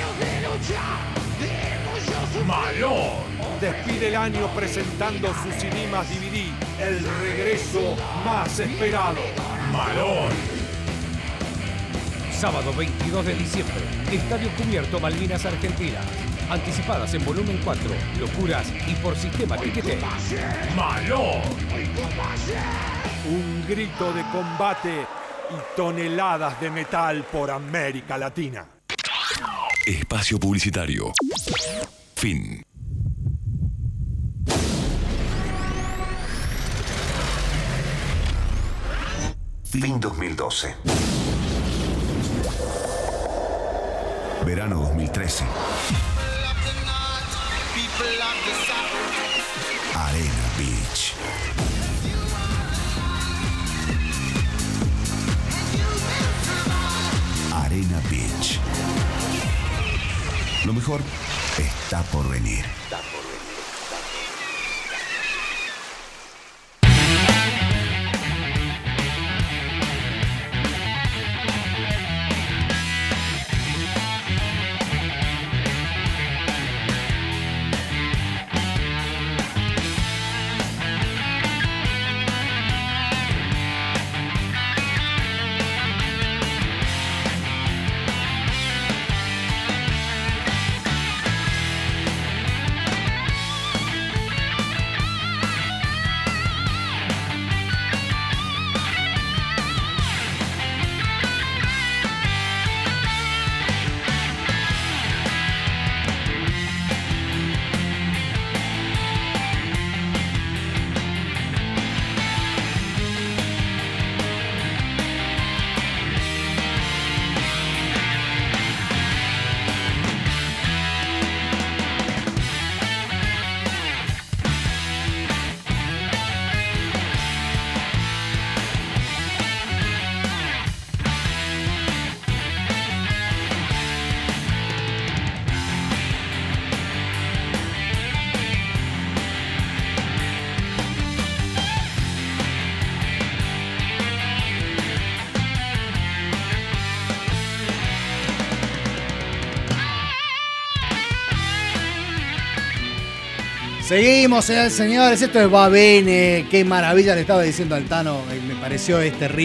Malón despide el año presentando su C D más D V D, el regreso más esperado. Malón. Sábado veintidós de diciembre, Estadio Cubierto Malvinas Argentina. Anticipadas en volumen cuatro, locuras y por sistema Tiquete. Malón. Un grito de combate y toneladas de metal por América Latina. Espacio publicitario. Fin. Fin dos mil doce. Verano dos mil trece. Arena Beach. Arena Beach. Lo mejor está por venir. Seguimos, señores y señores. Esto es Va Bene. Qué maravilla le estaba diciendo al Tano. Me pareció este riff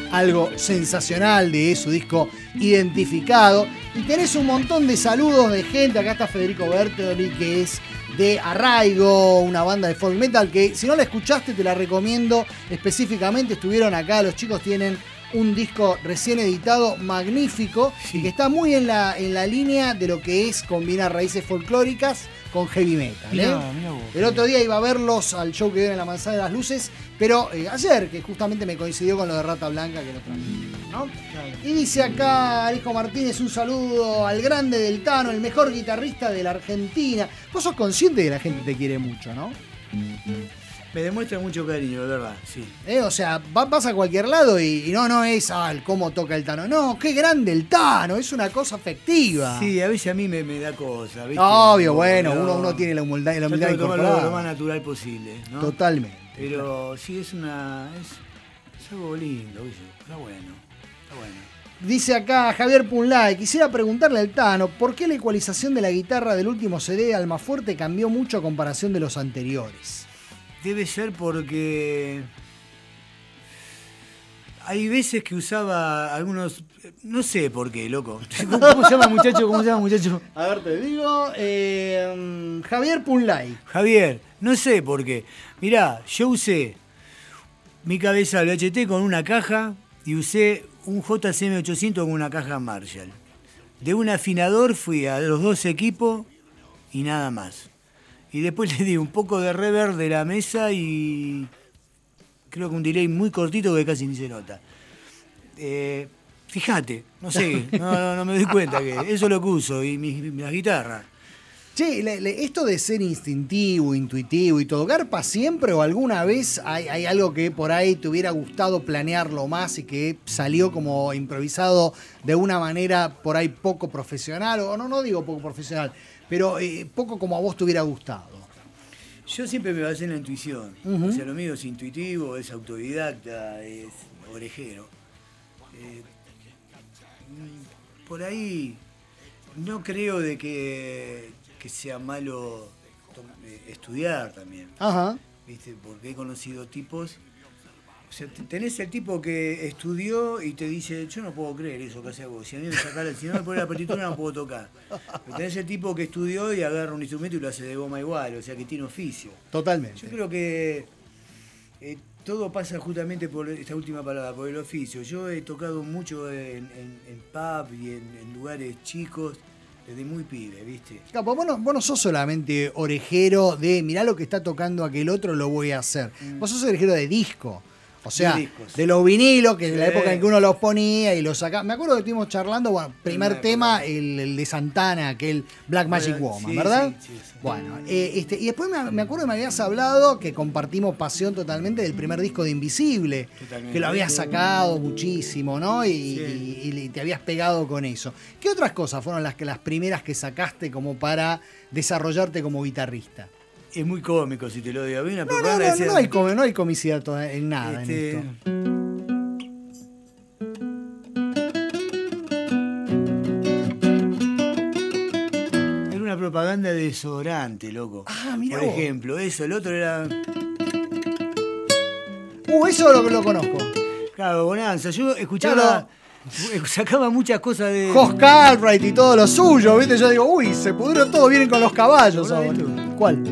algo sensacional de su disco Identificado. Y tenés un montón de saludos de gente. Acá está Federico Bertoli, que es de Arraigo, una banda de folk metal que si no la escuchaste te la recomiendo específicamente. Estuvieron acá, los chicos tienen un disco recién editado magnífico, sí, y que está muy en la, en la línea de lo que es combinar raíces folclóricas con heavy metal. ¿eh? Mirá, mirá vos, el otro día iba a verlos al show que dieron en la Manzana de las Luces, pero eh, ayer, que justamente me coincidió con lo de Rata Blanca, que lo transmitieron, ¿no? Claro. Y dice acá Alejo Martínez, un saludo al grande del Tano, el mejor guitarrista de la Argentina. Vos sos consciente de que la gente te quiere mucho, ¿no? Me demuestra mucho cariño, de verdad, sí. Eh, o sea, vas a cualquier lado y, y no, no es ah, cómo toca el Tano. No, qué grande el Tano, es una cosa afectiva. Sí, a veces a mí me, me da cosa, ¿viste? Obvio, bueno, uno, uno tiene la humildad, la humildad trato de incorporada. tomarlo lo más natural posible, ¿no? Totalmente. Pero sí, es una... Es, es algo lindo, ¿viste? Está bueno, está bueno. Dice acá Javier Punlay, quisiera preguntarle al Tano, ¿por qué la ecualización de la guitarra del último C D de Almafuerte cambió mucho a comparación de los anteriores? Debe ser porque hay veces que usaba algunos, no sé por qué, loco. ¿Cómo se llama muchacho? ¿Cómo se llama muchacho? A ver, te digo, eh, Javier Punlay. Javier, no sé por qué. Mirá, yo usé mi cabeza W H T con una caja y usé un J C M ochocientos con una caja Marshall. De un afinador fui a los dos equipos y nada más. Y después le di un poco de reverb de la mesa y creo que un delay muy cortito que casi ni se nota. Eh, fíjate, no sé, no, no, no me doy cuenta que eso es lo que uso y mi, mi, la guitarra. Che, le, le, esto de ser instintivo, intuitivo y todo, ¿garpa siempre o alguna vez hay, hay algo que por ahí te hubiera gustado planearlo más y que salió como improvisado de una manera por ahí poco profesional? O no, no digo poco profesional, pero eh, poco como a vos te hubiera gustado. Yo siempre me basé en la intuición. Uh-huh. O sea, lo mío es intuitivo, es autodidacta, es orejero. Eh, por ahí no creo de que, que sea malo estudiar también. Ajá. ¿Viste? Porque he conocido tipos. O sea, tenés el tipo que estudió y te dice, yo no puedo creer eso que hace vos. Si a mí me sacara, si no me pone la partitura no puedo tocar. Pero tenés el tipo que estudió y agarra un instrumento y lo hace de goma igual, o sea que tiene oficio. Totalmente. Yo creo que eh, todo pasa justamente por esta última palabra, por el oficio. Yo he tocado mucho en, en, en pub y en, en lugares chicos. Desde muy pibe, ¿viste? Capo, vos no, vos no sos solamente orejero de mirá lo que está tocando aquel otro, lo voy a hacer. Mm. Vos sos orejero de disco. O sea, de, de los vinilos, que sí, de la época en que uno los ponía y los sacaba. Me acuerdo que estuvimos charlando, bueno, primer sí, tema, el, el de Santana, aquel Black Magic bueno, Woman, sí, ¿verdad? Sí, sí, sí. Bueno, eh, este, y después me, me acuerdo que me habías hablado que compartimos pasión totalmente del primer disco de Invisible, totalmente. Que lo habías sacado muchísimo, ¿no? Y, sí. y, y te habías pegado con eso. ¿Qué otras cosas fueron las, que, las primeras que sacaste como para desarrollarte como guitarrista? Es muy cómico, si te lo digo. Una no, no, no, no, hay com- no hay comicidad en nada este... en esto. Era una propaganda de desodorante, loco. Ah, mira. Por vos. ejemplo, eso. El otro era... Uh, eso lo, lo conozco. Claro, Bonanza. Yo escuchaba... Claro. Sacaba muchas cosas de... Jos Cartwright y todo lo suyo, ¿viste? Yo digo, uy, se pudrieron todo, vienen con los caballos ahora. ¿Cuál?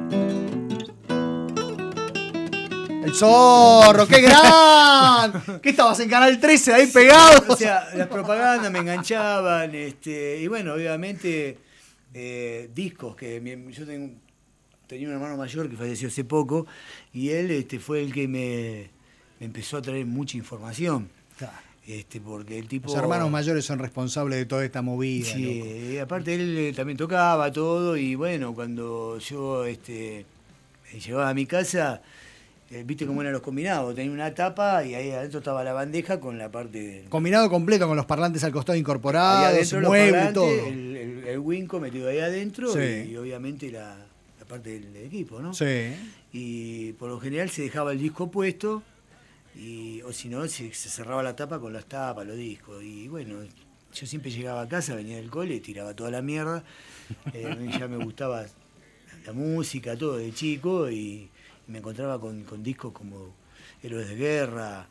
El Zorro, qué gran. ¿Qué estabas en Canal trece ahí pegado? O sea, las propagandas me enganchaban, este, y bueno, obviamente eh, discos que mi, yo tengo, tenía un hermano mayor que falleció hace poco y él este, fue el que me, me empezó a traer mucha información. Claro. Este, porque el tipo... Los hermanos mayores son responsables de toda esta movida. Sí, loco. Aparte él también tocaba todo y bueno, cuando yo este, llegaba a mi casa, eh, viste cómo eran los combinados, tenía una tapa y ahí adentro estaba la bandeja con la parte... De... Combinado completo con los parlantes al costado incorporados, muebles y todo. El, el, el Winco metido ahí adentro sí. y, y obviamente la, la parte del, del equipo, ¿no? Sí. Y por lo general se dejaba el disco puesto. Y, o si no, se, se cerraba la tapa con las tapas, los discos. Y bueno, yo siempre llegaba a casa, venía del cole, tiraba toda la mierda. Eh, ya me gustaba la música, todo de chico. Y me encontraba con, con discos como Héroes de Guerra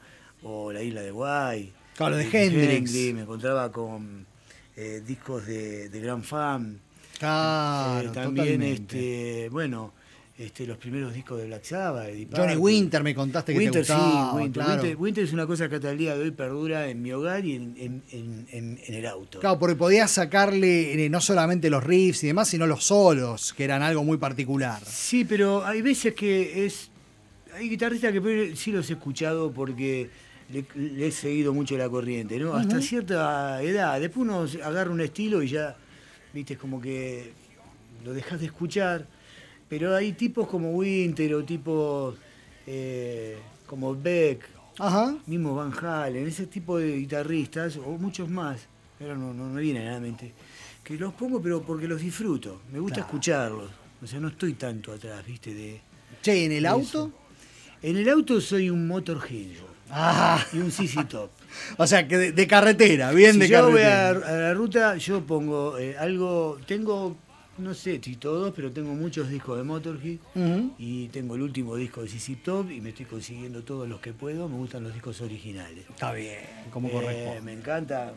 o La Isla de Guay. Claro, de Hendrix. Me encontraba con eh, discos de, de Grand Fam. Claro, eh, también, totalmente. este, bueno, este, los primeros discos de Black Sabbath. Eddie Johnny Parker. Winter me contaste que Winter, te gustaba. sí, Winter. Claro. Winter. Winter es una cosa que hasta el día de hoy perdura en mi hogar y en, en, en, en, en el auto. Claro, porque podías sacarle eh, no solamente los riffs y demás, sino los solos, que eran algo muy particular. Sí, pero hay veces que es... Hay guitarristas que sí los he escuchado porque le, le he seguido mucho la corriente, ¿no? Uh-huh. Hasta cierta edad. Después uno agarra un estilo y ya, viste, es como que lo dejas de escuchar. Pero hay tipos como Winter o tipos eh, como Beck, Ajá. mismo Van Halen, ese tipo de guitarristas, o muchos más, ahora no, no me viene a la mente, que los pongo pero porque los disfruto, me gusta claro. escucharlos. O sea, no estoy tanto atrás, viste, de... Che, ¿en el auto? Eso. En el auto soy un Motorhead ah. y un Z Z Top. O sea, que de, de carretera, bien si de yo carretera. voy a, a la ruta, yo pongo eh, algo, tengo, no sé si todos, pero tengo muchos discos de Motorhead uh-huh. y tengo el último disco de Z Z Top y me estoy consiguiendo todos los que puedo, me gustan los discos originales. Está bien, como eh, corresponde. Me encanta.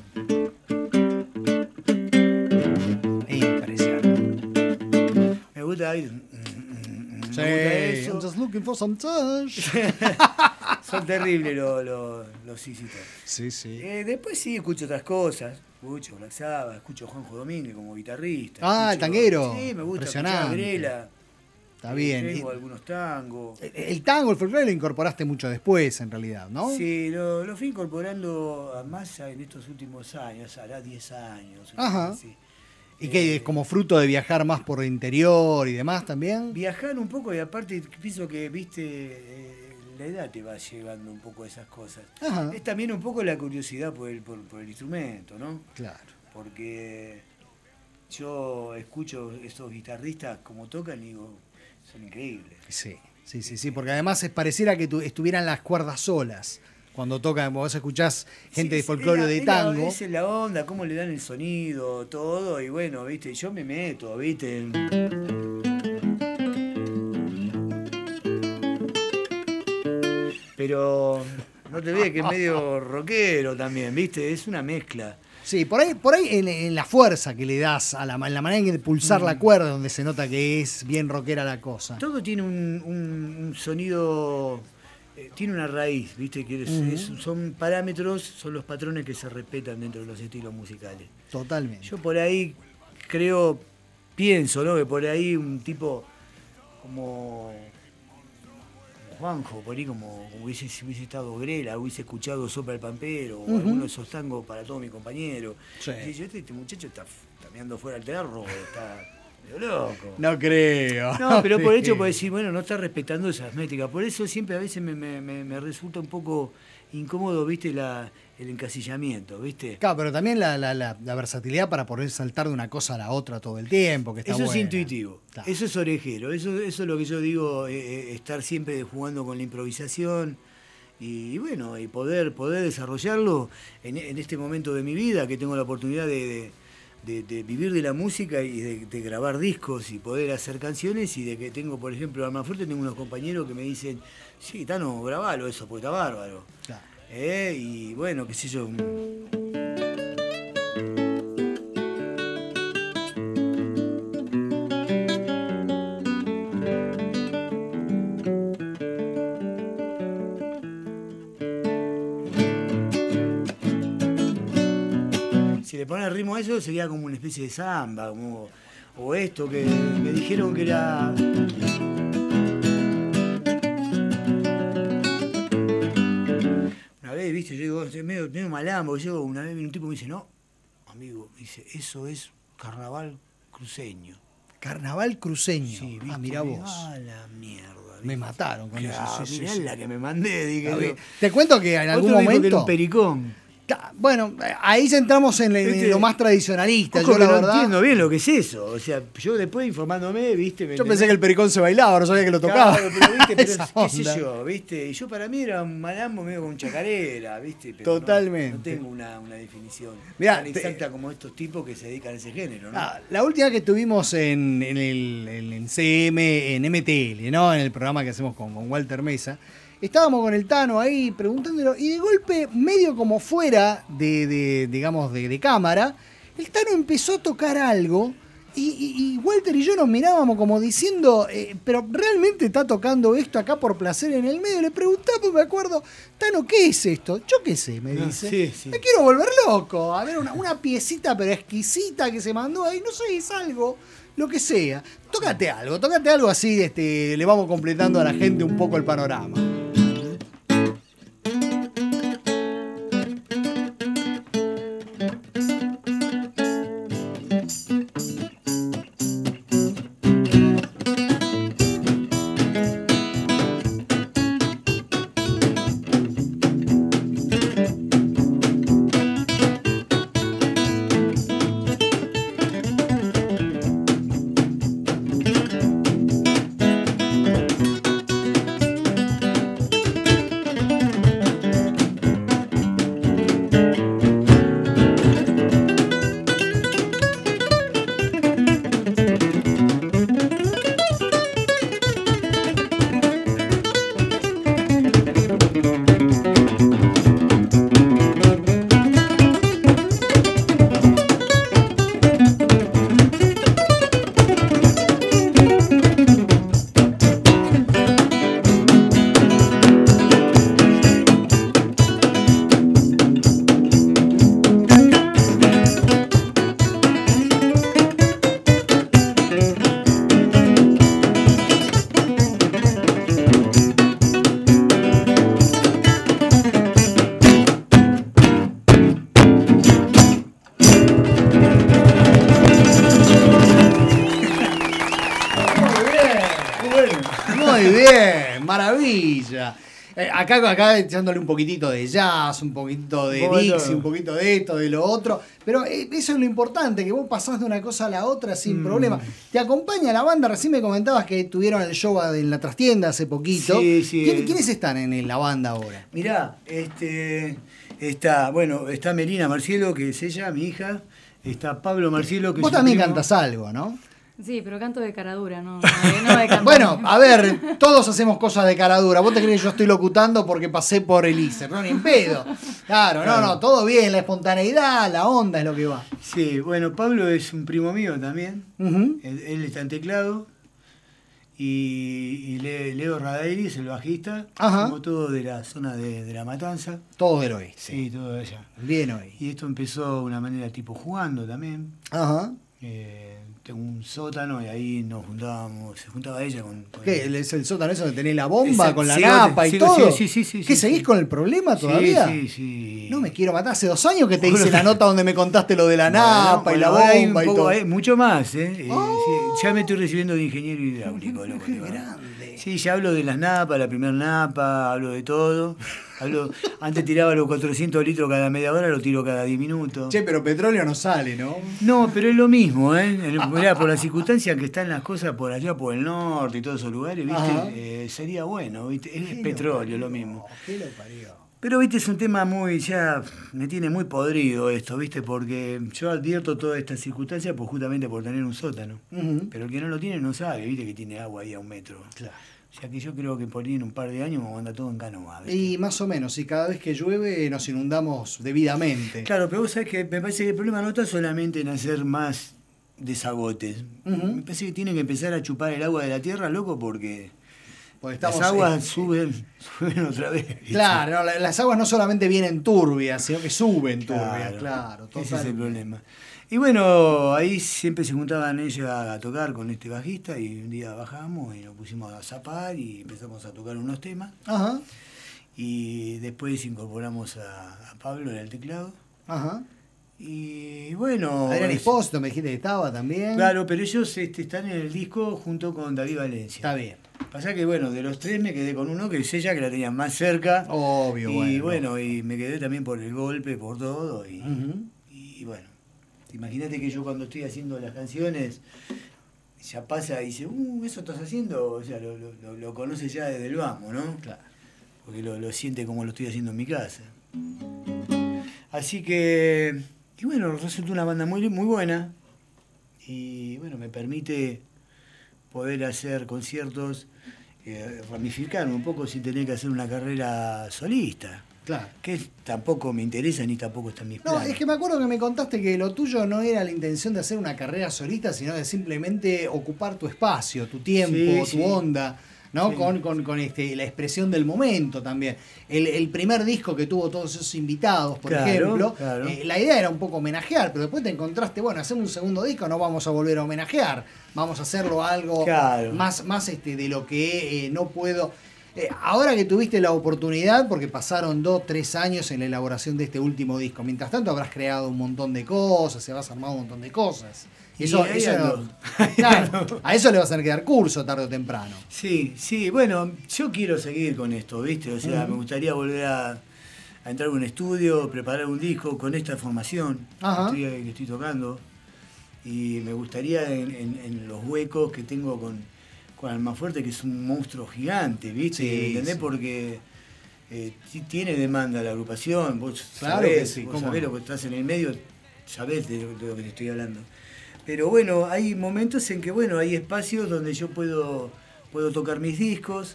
Impresionante. Me gusta ir... Sí, I'm just looking for some touch. Son terribles los lo, lo Z Z Top. Sí, sí. Eh, después sí escucho otras cosas. Escucho Black Sabbath, escucho a Juanjo Domínguez como guitarrista. Ah, escucho, el tanguero. Sí, me gusta escuchar Impresionante. a Grela. Está bien. Tengo algunos tangos. El, el tango, el folclore lo incorporaste mucho después, en realidad, ¿no? Sí, lo, lo fui incorporando a más en estos últimos años, hará diez años. Ajá. Así. ¿Y qué es como fruto de viajar más por el interior y demás también? Viajar un poco y aparte pienso que, viste, eh, la edad te va llevando un poco a esas cosas. Ajá. Es también un poco la curiosidad por el, por, por el instrumento, ¿no? Claro. Porque yo escucho esos guitarristas como tocan y digo, son increíbles. Sí, sí, sí, sí, porque además es pareciera que tu, estuvieran las cuerdas solas. Cuando tocan, vos escuchás gente sí, de folclore o de tango. Esa es la onda, cómo le dan el sonido, todo, y bueno, viste, yo me meto, viste. Pero no te olvides que es medio rockero también, viste, es una mezcla. Sí, por ahí, por ahí en, en la fuerza que le das, a la, en la manera de pulsar mm. la cuerda, donde se nota que es bien rockera la cosa. Todo tiene un, un, un sonido... Tiene una raíz, ¿viste? Que es, uh-huh. es, son parámetros, son los patrones que se respetan dentro de los estilos musicales. Totalmente. Yo por ahí creo, pienso, ¿no? Que por ahí un tipo como, como Juanjo, por ahí como, como hubiese, hubiese estado Grela, hubiese escuchado Sopra el Pampero, uh-huh. o alguno de esos tangos para todos mis compañeros. Sí. Y yo, este, este muchacho está, está mirando fuera del terro, está... loco. No creo. No, pero por hecho puedo decir, bueno, no está respetando esas métricas. Por eso siempre a veces me, me, me resulta un poco incómodo, viste, la, el encasillamiento, viste. Claro, pero también la, la, la, la versatilidad para poder saltar de una cosa a la otra todo el tiempo, que está Eso buena. Es intuitivo, claro. Eso es orejero, eso, eso es lo que yo digo, eh, estar siempre jugando con la improvisación. Y bueno, y poder, poder desarrollarlo en, en este momento de mi vida, que tengo la oportunidad de... de De, de vivir de la música y de, de grabar discos y poder hacer canciones, y de que tengo, por ejemplo, Almafuerte, tengo unos compañeros que me dicen, sí, Tano, grabalo eso, porque está bárbaro. Claro. Eh, y bueno, qué sé yo. Si le ponen el ritmo a eso, sería como una especie de samba, como, o esto que me dijeron que era... Una vez, viste, yo digo, medio, medio malambo, yo una vez un tipo me dice, no, amigo, dice, eso es carnaval cruceño. Carnaval cruceño. Sí, ¿viste? Ah, mirá vos. Ah, la mierda. ¿Viste? Me mataron con claro, eso. Sí, mirá sí, la sí. que me mandé, dije. Te cuento que en algún Otro momento... dijo que era un pericón. Bueno, ahí entramos en, en lo más tradicionalista. Ojo, yo la no verdad entiendo bien lo que es eso. O sea, yo después informándome, viste. Yo pensé que el pericón se bailaba, no sabía que lo tocaba. Claro, pero viste, pero qué sé yo, viste. Y yo para mí era un malambo medio con chacarera, viste. Pero totalmente. No, no tengo una, una definición Mirá, tan exacta te... como estos tipos que se dedican a ese género, ¿no? Ah, la última que tuvimos en, en el en C M, en M T L, ¿no? En el programa que hacemos con, con Walter Mesa. estábamos con el Tano ahí preguntándolo y de golpe, medio como fuera de, de digamos, de, de cámara, el Tano empezó a tocar algo y, y, y Walter y yo nos mirábamos como diciendo, eh, pero ¿realmente está tocando esto acá por placer en el medio? Le preguntamos, me acuerdo, Tano, ¿qué es esto? Yo qué sé, me dice. Sí, sí. Me quiero volver loco. A ver, una, una piecita pero exquisita que se mandó ahí, no sé, es algo, lo que sea. Tócate algo, tócate algo así, este, le vamos completando a la gente un poco el panorama. Eh, acá, acá echándole un poquitito de jazz, un poquito de Un Dixie, poquito. un poquito de esto, de lo otro. Pero eh, eso es lo importante, que vos pasás de una cosa a la otra sin Mm. problema. Te acompaña la banda, recién me comentabas que tuvieron el show en la trastienda hace poquito. Sí, sí. ¿Quién- ¿Quiénes están en la banda ahora? Mirá, este, está, bueno, está Melina Marcielo, que es ella, mi hija. Está Pablo Marcielo, que Vos es un también primo. cantás algo, ¿no? Sí, pero canto de cara dura, no, no, de- no de cantar. Bueno, a ver, todos hacemos cosas de cara dura. ¿Vos te crees que yo estoy locutando porque pasé por el I S E R? No, ni en pedo. Claro, no, no, todo bien, la espontaneidad, la onda es lo que va. Sí, bueno, Pablo es un primo mío también. Ujú. él, él está en teclado. Y, y Le- Leo Radaeli es el bajista. Ajá. Somos todos de la zona de, de La Matanza. Todos del oeste. Sí, todo de allá. Bien hoy. Y esto empezó de una manera tipo jugando también. Ajá. Eh, tengo un sótano y ahí nos juntábamos, se juntaba ella con... con ¿Qué? ¿Es el sótano eso donde tenés la bomba Ese- con la sigo- napa y sigo- todo? sí, sí, sí, ¿Qué, sí, seguís sí. con el problema Sí, todavía? sí, sí. No me quiero matar. Hace dos años que te hice la nota donde me contaste lo de la Bueno, napa y la bueno, hay un bomba y poco- todo. hay mucho más, ¿eh? Eh, Oh. sí, ya me estoy recibiendo de ingeniero hidráulico. loco, Qué te va. grande. Sí, ya hablo de las napas, la primer napa, hablo de todo. Hablo, antes tiraba los cuatrocientos litros cada media hora, lo tiro cada diez minutos. Che, pero petróleo no sale, ¿no? No, pero es lo mismo, ¿eh? El- mirá, por las circunstancias que están las cosas por allá, por el norte y todos esos lugares, Ajá. ¿viste? Eh, sería bueno, ¿viste? Es ¿Qué lo petróleo, parió? lo mismo. ¿Qué lo parió? Pero, viste, es un tema muy, ya me tiene muy podrido esto, viste, porque yo advierto todas estas circunstancias pues justamente por tener un sótano. Ujú. Pero el que no lo tiene no sabe, viste, que tiene agua ahí a un metro. Claro. O sea que yo creo que por ahí en un par de años vamos a andar todo en canoa, ¿viste? Y más o menos, y cada vez que llueve nos inundamos debidamente. Claro, pero vos sabés que me parece que el problema no está solamente en hacer más desagotes. Ujú. Me parece que tienen que empezar a chupar el agua de la tierra, loco, porque Porque estamos, las aguas eh, suben, suben otra vez. ¿viste? Claro, no, la- las aguas no solamente vienen turbias, sino que suben turbias, Claro, claro. ese es total. el problema. Y bueno, ahí siempre se juntaban ellos a tocar con este bajista y un día bajamos y nos pusimos a zapar y empezamos a tocar unos temas. Ajá, Y después incorporamos a, a Pablo en el teclado. ajá. Y bueno... Adrián es- Espósito me dijiste que estaba también. Claro, pero ellos este, están en el disco junto con David Valencia. Está bien. Pasa que bueno, de los tres me quedé con uno que es ella, que la tenía más cerca. Obvio, y bueno. bueno, y me quedé también por el golpe, por todo. Y, Ujú. y bueno, imagínate que yo cuando estoy haciendo las canciones, ya pasa y dice, uh, eso estás haciendo, o sea, lo, lo, lo- lo conoce ya desde el vamos, ¿no? Claro. Porque lo, lo siente como lo estoy haciendo en mi casa. Así que, y bueno, resultó una banda muy, muy buena. Y bueno, me permite poder hacer conciertos eh, ramificarme un poco sin tener que hacer una carrera solista. Claro. Que tampoco me interesa ni tampoco está en mis No, planes. es que me acuerdo que me contaste que lo tuyo no era la intención de hacer una carrera solista, sino de simplemente ocupar tu espacio, tu tiempo, Sí, tu sí. onda, ¿no? Sí. Con, con, con este, la expresión del momento también. El, el primer disco que tuvo todos esos invitados, por Claro, ejemplo, claro. eh, la idea era un poco homenajear, pero después te encontraste, bueno, hacer un segundo disco no vamos a volver a homenajear, vamos a hacerlo algo Claro. más, más este, de lo que eh, no puedo... Eh, ahora que tuviste la oportunidad, porque pasaron dos, tres años en la elaboración de este último disco, mientras tanto habrás creado un montón de cosas, se habrás armado un montón de cosas. Y Eso, ahí eso no- ando. claro, a eso le vas a tener que dar curso tarde o temprano. Sí, sí, bueno, yo quiero seguir con esto, ¿viste? O sea, Ujú. me gustaría volver a, a entrar a un estudio, preparar un disco con esta formación Ajá. que estoy, que estoy tocando. Y me gustaría en, en- en los huecos que tengo con, con Almafuerte, que es un monstruo gigante, ¿viste? Sí, ¿Entendés? sí. Porque eh, sí tiene demanda la agrupación, vos Claro sabés, que sí, vos cómo sabés no. lo que estás en el medio, sabés de lo, de lo que te estoy hablando. Pero bueno, hay momentos en que, bueno, hay espacios donde yo puedo, puedo tocar mis discos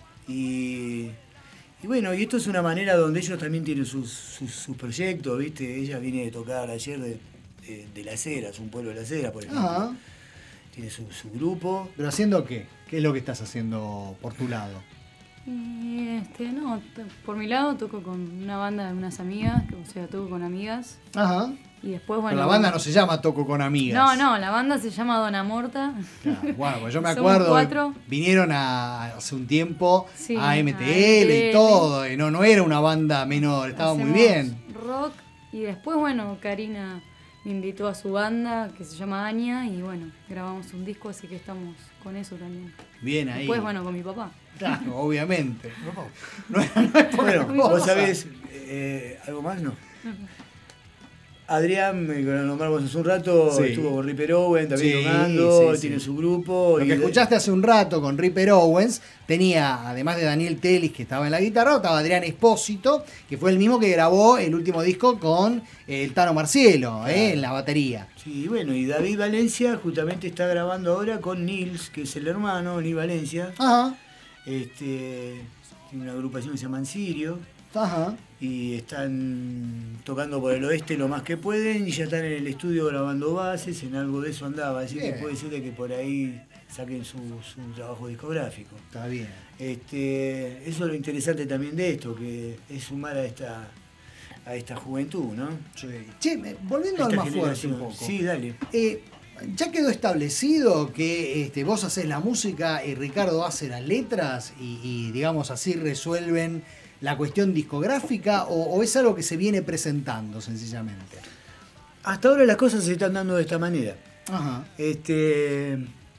y, y bueno, y esto es una manera donde ellos también tienen sus, sus, sus proyectos, ¿viste? Ella viene de tocar ayer de, de, de Las Heras, un pueblo de Las Heras, por ejemplo. Ajá. Tiene su, su grupo. ¿Pero haciendo qué? ¿Qué es lo que estás haciendo por tu lado? Y este, no, t- por mi lado toco con una banda de unas amigas, que, o sea, toco con amigas. Ajá. Y después, bueno. Pero la banda no se llama Toco con Amigas. No, no, la banda se llama Dona Morta. Bueno, pues yo me Somos acuerdo, cuatro. vinieron a, hace un tiempo Sí, a M T a L M T y L. todo, y no, no era una banda menor, estaba muy Hacemos bien. Rock. Y después, bueno, Karina me invitó a su banda, que se llama Aña, y bueno, grabamos un disco, así que estamos con eso también. Bien ahí. Después, bueno, con mi papá. Claro, obviamente. No, Bueno, Con mi vos papá. sabés, eh, ¿algo más? No. Adrián, que lo nombramos hace un rato, Sí. estuvo con Ripper Owen también Sí, tocando, sí, sí. tiene su grupo. Lo y que escuchaste hace un rato con Ripper Owens tenía, además de Daniel Telis, que estaba en la guitarra, estaba Adrián Espósito, que fue el mismo que grabó el último disco con eh, el Tano Marcielo, eh, en la batería. Sí, bueno, y David Valencia justamente está grabando ahora con Nils, que es el hermano, Nils Valencia. Ajá. Este, tiene una agrupación que se llama Ansirio. Ajá. Y están tocando por el oeste lo más que pueden y ya están en el estudio grabando bases, en algo de eso andaba. Así que Bien. puede ser de que por ahí saquen su, su trabajo discográfico. Está bien. Este, eso es lo interesante también de esto, que es sumar a esta, a esta juventud, ¿no? Sí. Che, me- volviendo A al esta más fuerte un generación. poco. Sí, dale. Eh, ya quedó establecido que este, vos haces la música y Ricardo hace las letras y, y, digamos así resuelven la cuestión discográfica o, o es algo que se viene presentando sencillamente. Hasta ahora las cosas se están dando de esta manera. Ajá. Este.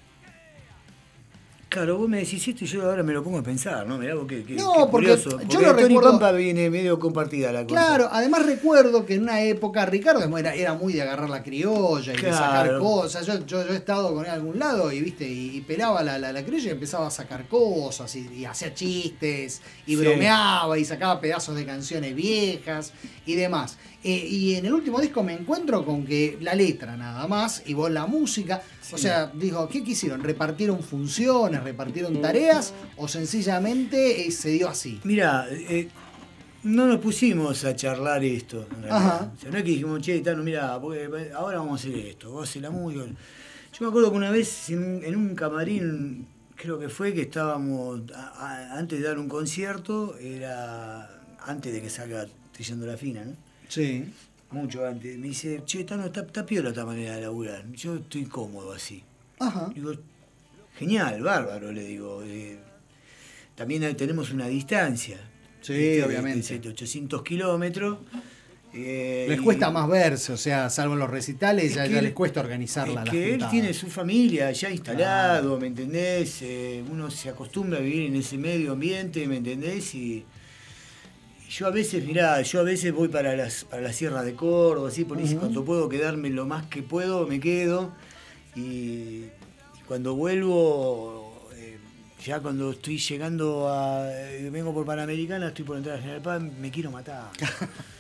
Claro, vos me decís esto y yo ahora me lo pongo a pensar, ¿no? Mirá vos qué, qué- No, qué porque curioso. yo Porque lo de Tony recuerdo- Pampa viene medio compartida la cosa. Claro, además recuerdo que en una época Ricardo era, era muy de agarrar la criolla y de sacar Claro. cosas. Yo, yo, yo he estado con él a algún lado y viste, y, y pelaba la, la, la criolla y empezaba a sacar cosas y, y hacía chistes y Sí. bromeaba y sacaba pedazos de canciones viejas y demás. Eh, y en el último disco me encuentro con que la letra nada más y vos la música. O sea, digo, ¿qué quisieron? ¿Repartieron funciones? ¿Repartieron tareas? ¿O sencillamente eh, se dio así? Mira, eh, no nos pusimos a charlar esto, en realidad. Ajá. O sea, no es que dijimos, che, Tano, mira, porque ahora vamos a hacer esto, vos haces la música. Yo me acuerdo que una vez en, en un camarín, creo que fue que estábamos, a- a- antes de dar un concierto, era antes de que salga Trillando la Fina, ¿no? Sí. Mucho antes. Me dice, che, Tano, está, está piola esta manera de laburar. Yo estoy cómodo así. Ajá. Digo, genial, bárbaro, le digo. Eh, también tenemos una distancia. Sí, ¿viste? obviamente. De ochocientos kilómetros. Eh, Les y- cuesta más verse, o sea, salvo en los recitales, Es ya, que ya él- les cuesta organizar es la que él tiene su familia ya instalado, ¿me entendés? Eh, uno se acostumbra a vivir en ese medio ambiente, ¿me entendés? Y, y yo a veces, mirá, yo a veces voy para las, para la Sierra de Córdoba, así, por ahí Ujú. cuando puedo quedarme lo más que puedo, me quedo. Y, y cuando vuelvo, eh, ya cuando estoy llegando a. eh, vengo por Panamericana, estoy por entrar a General Paz, me quiero matar.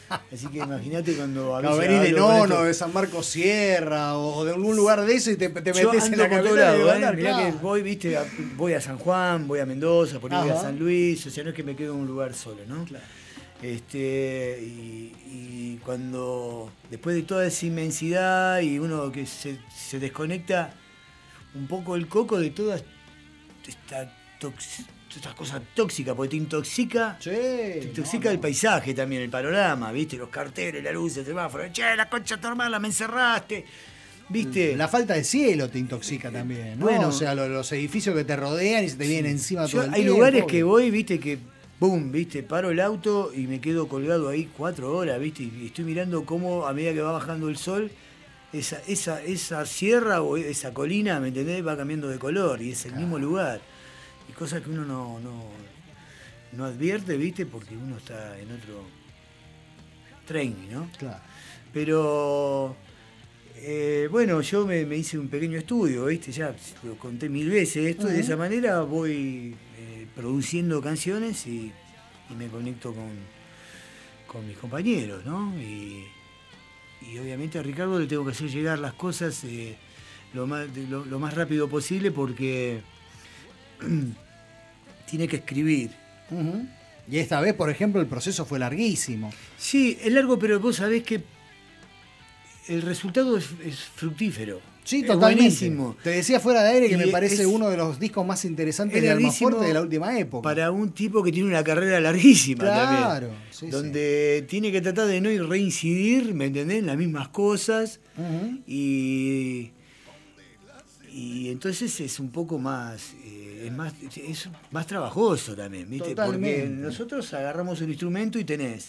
Así que imagínate cuando a Claro, veces venís de hablo con Nono, esto. de San Marcos Sierra o de algún lugar de eso y te, te Yo metés en ando la por todos camioneta. lados, y ¿eh? andar, Mirá claro. que voy, viste, a- voy a San Juan, voy a Mendoza, por ahí voy a Ajá. San Luis, o sea, no es que me quedo en un lugar solo, ¿no? Este, y, y cuando, después de toda esa inmensidad y uno que se, se desconecta un poco el coco de toda esta tox- estas cosas tóxicas, porque te intoxica, te intoxica no, no. el paisaje también, el panorama, ¿viste? Los carteles, la luz, el semáforo, che, la concha de tu hermana, me encerraste, ¿viste? La falta de cielo te intoxica también, ¿no? Bueno. o sea, lo- los edificios que te rodean y se te vienen encima Yo- todo el hay tiempo. lugares que voy, viste, que boom, viste, paro el auto y me quedo colgado ahí cuatro horas, viste, y estoy mirando cómo a medida que va bajando el sol, esa, esa, esa sierra o esa colina, ¿me entendés? Va cambiando de color y es el mismo lugar. Y cosas que uno no, no, no advierte, viste, porque uno está en otro training, ¿no? Claro. Pero eh, bueno, yo me, me hice un pequeño estudio, ¿viste? Ya lo conté mil veces esto, de Ujú. esa manera voy eh, produciendo canciones y, y me conecto con, con mis compañeros, ¿no? Y, y obviamente a Ricardo le tengo que hacer llegar las cosas eh, lo, más, de- lo, lo más rápido posible porque tiene que escribir. Ujú. Y esta vez, por ejemplo, el proceso fue larguísimo. Sí, es largo, pero vos sabés que el resultado es, es fructífero. Sí, Es totalmente. buenísimo. Te decía fuera de aire que Y me parece es- uno de los discos más interesantes Es de larguísimo Almafuerte de la última época. Para un tipo que tiene una carrera larguísima Claro, también. sí, donde tiene que tratar de no ir reincidir, ¿me entendés? En las mismas cosas. Ujú. Y. Y entonces es un poco más. eh, es más es más trabajoso también, ¿viste? Totalmente. Porque nosotros agarramos el instrumento y tenés.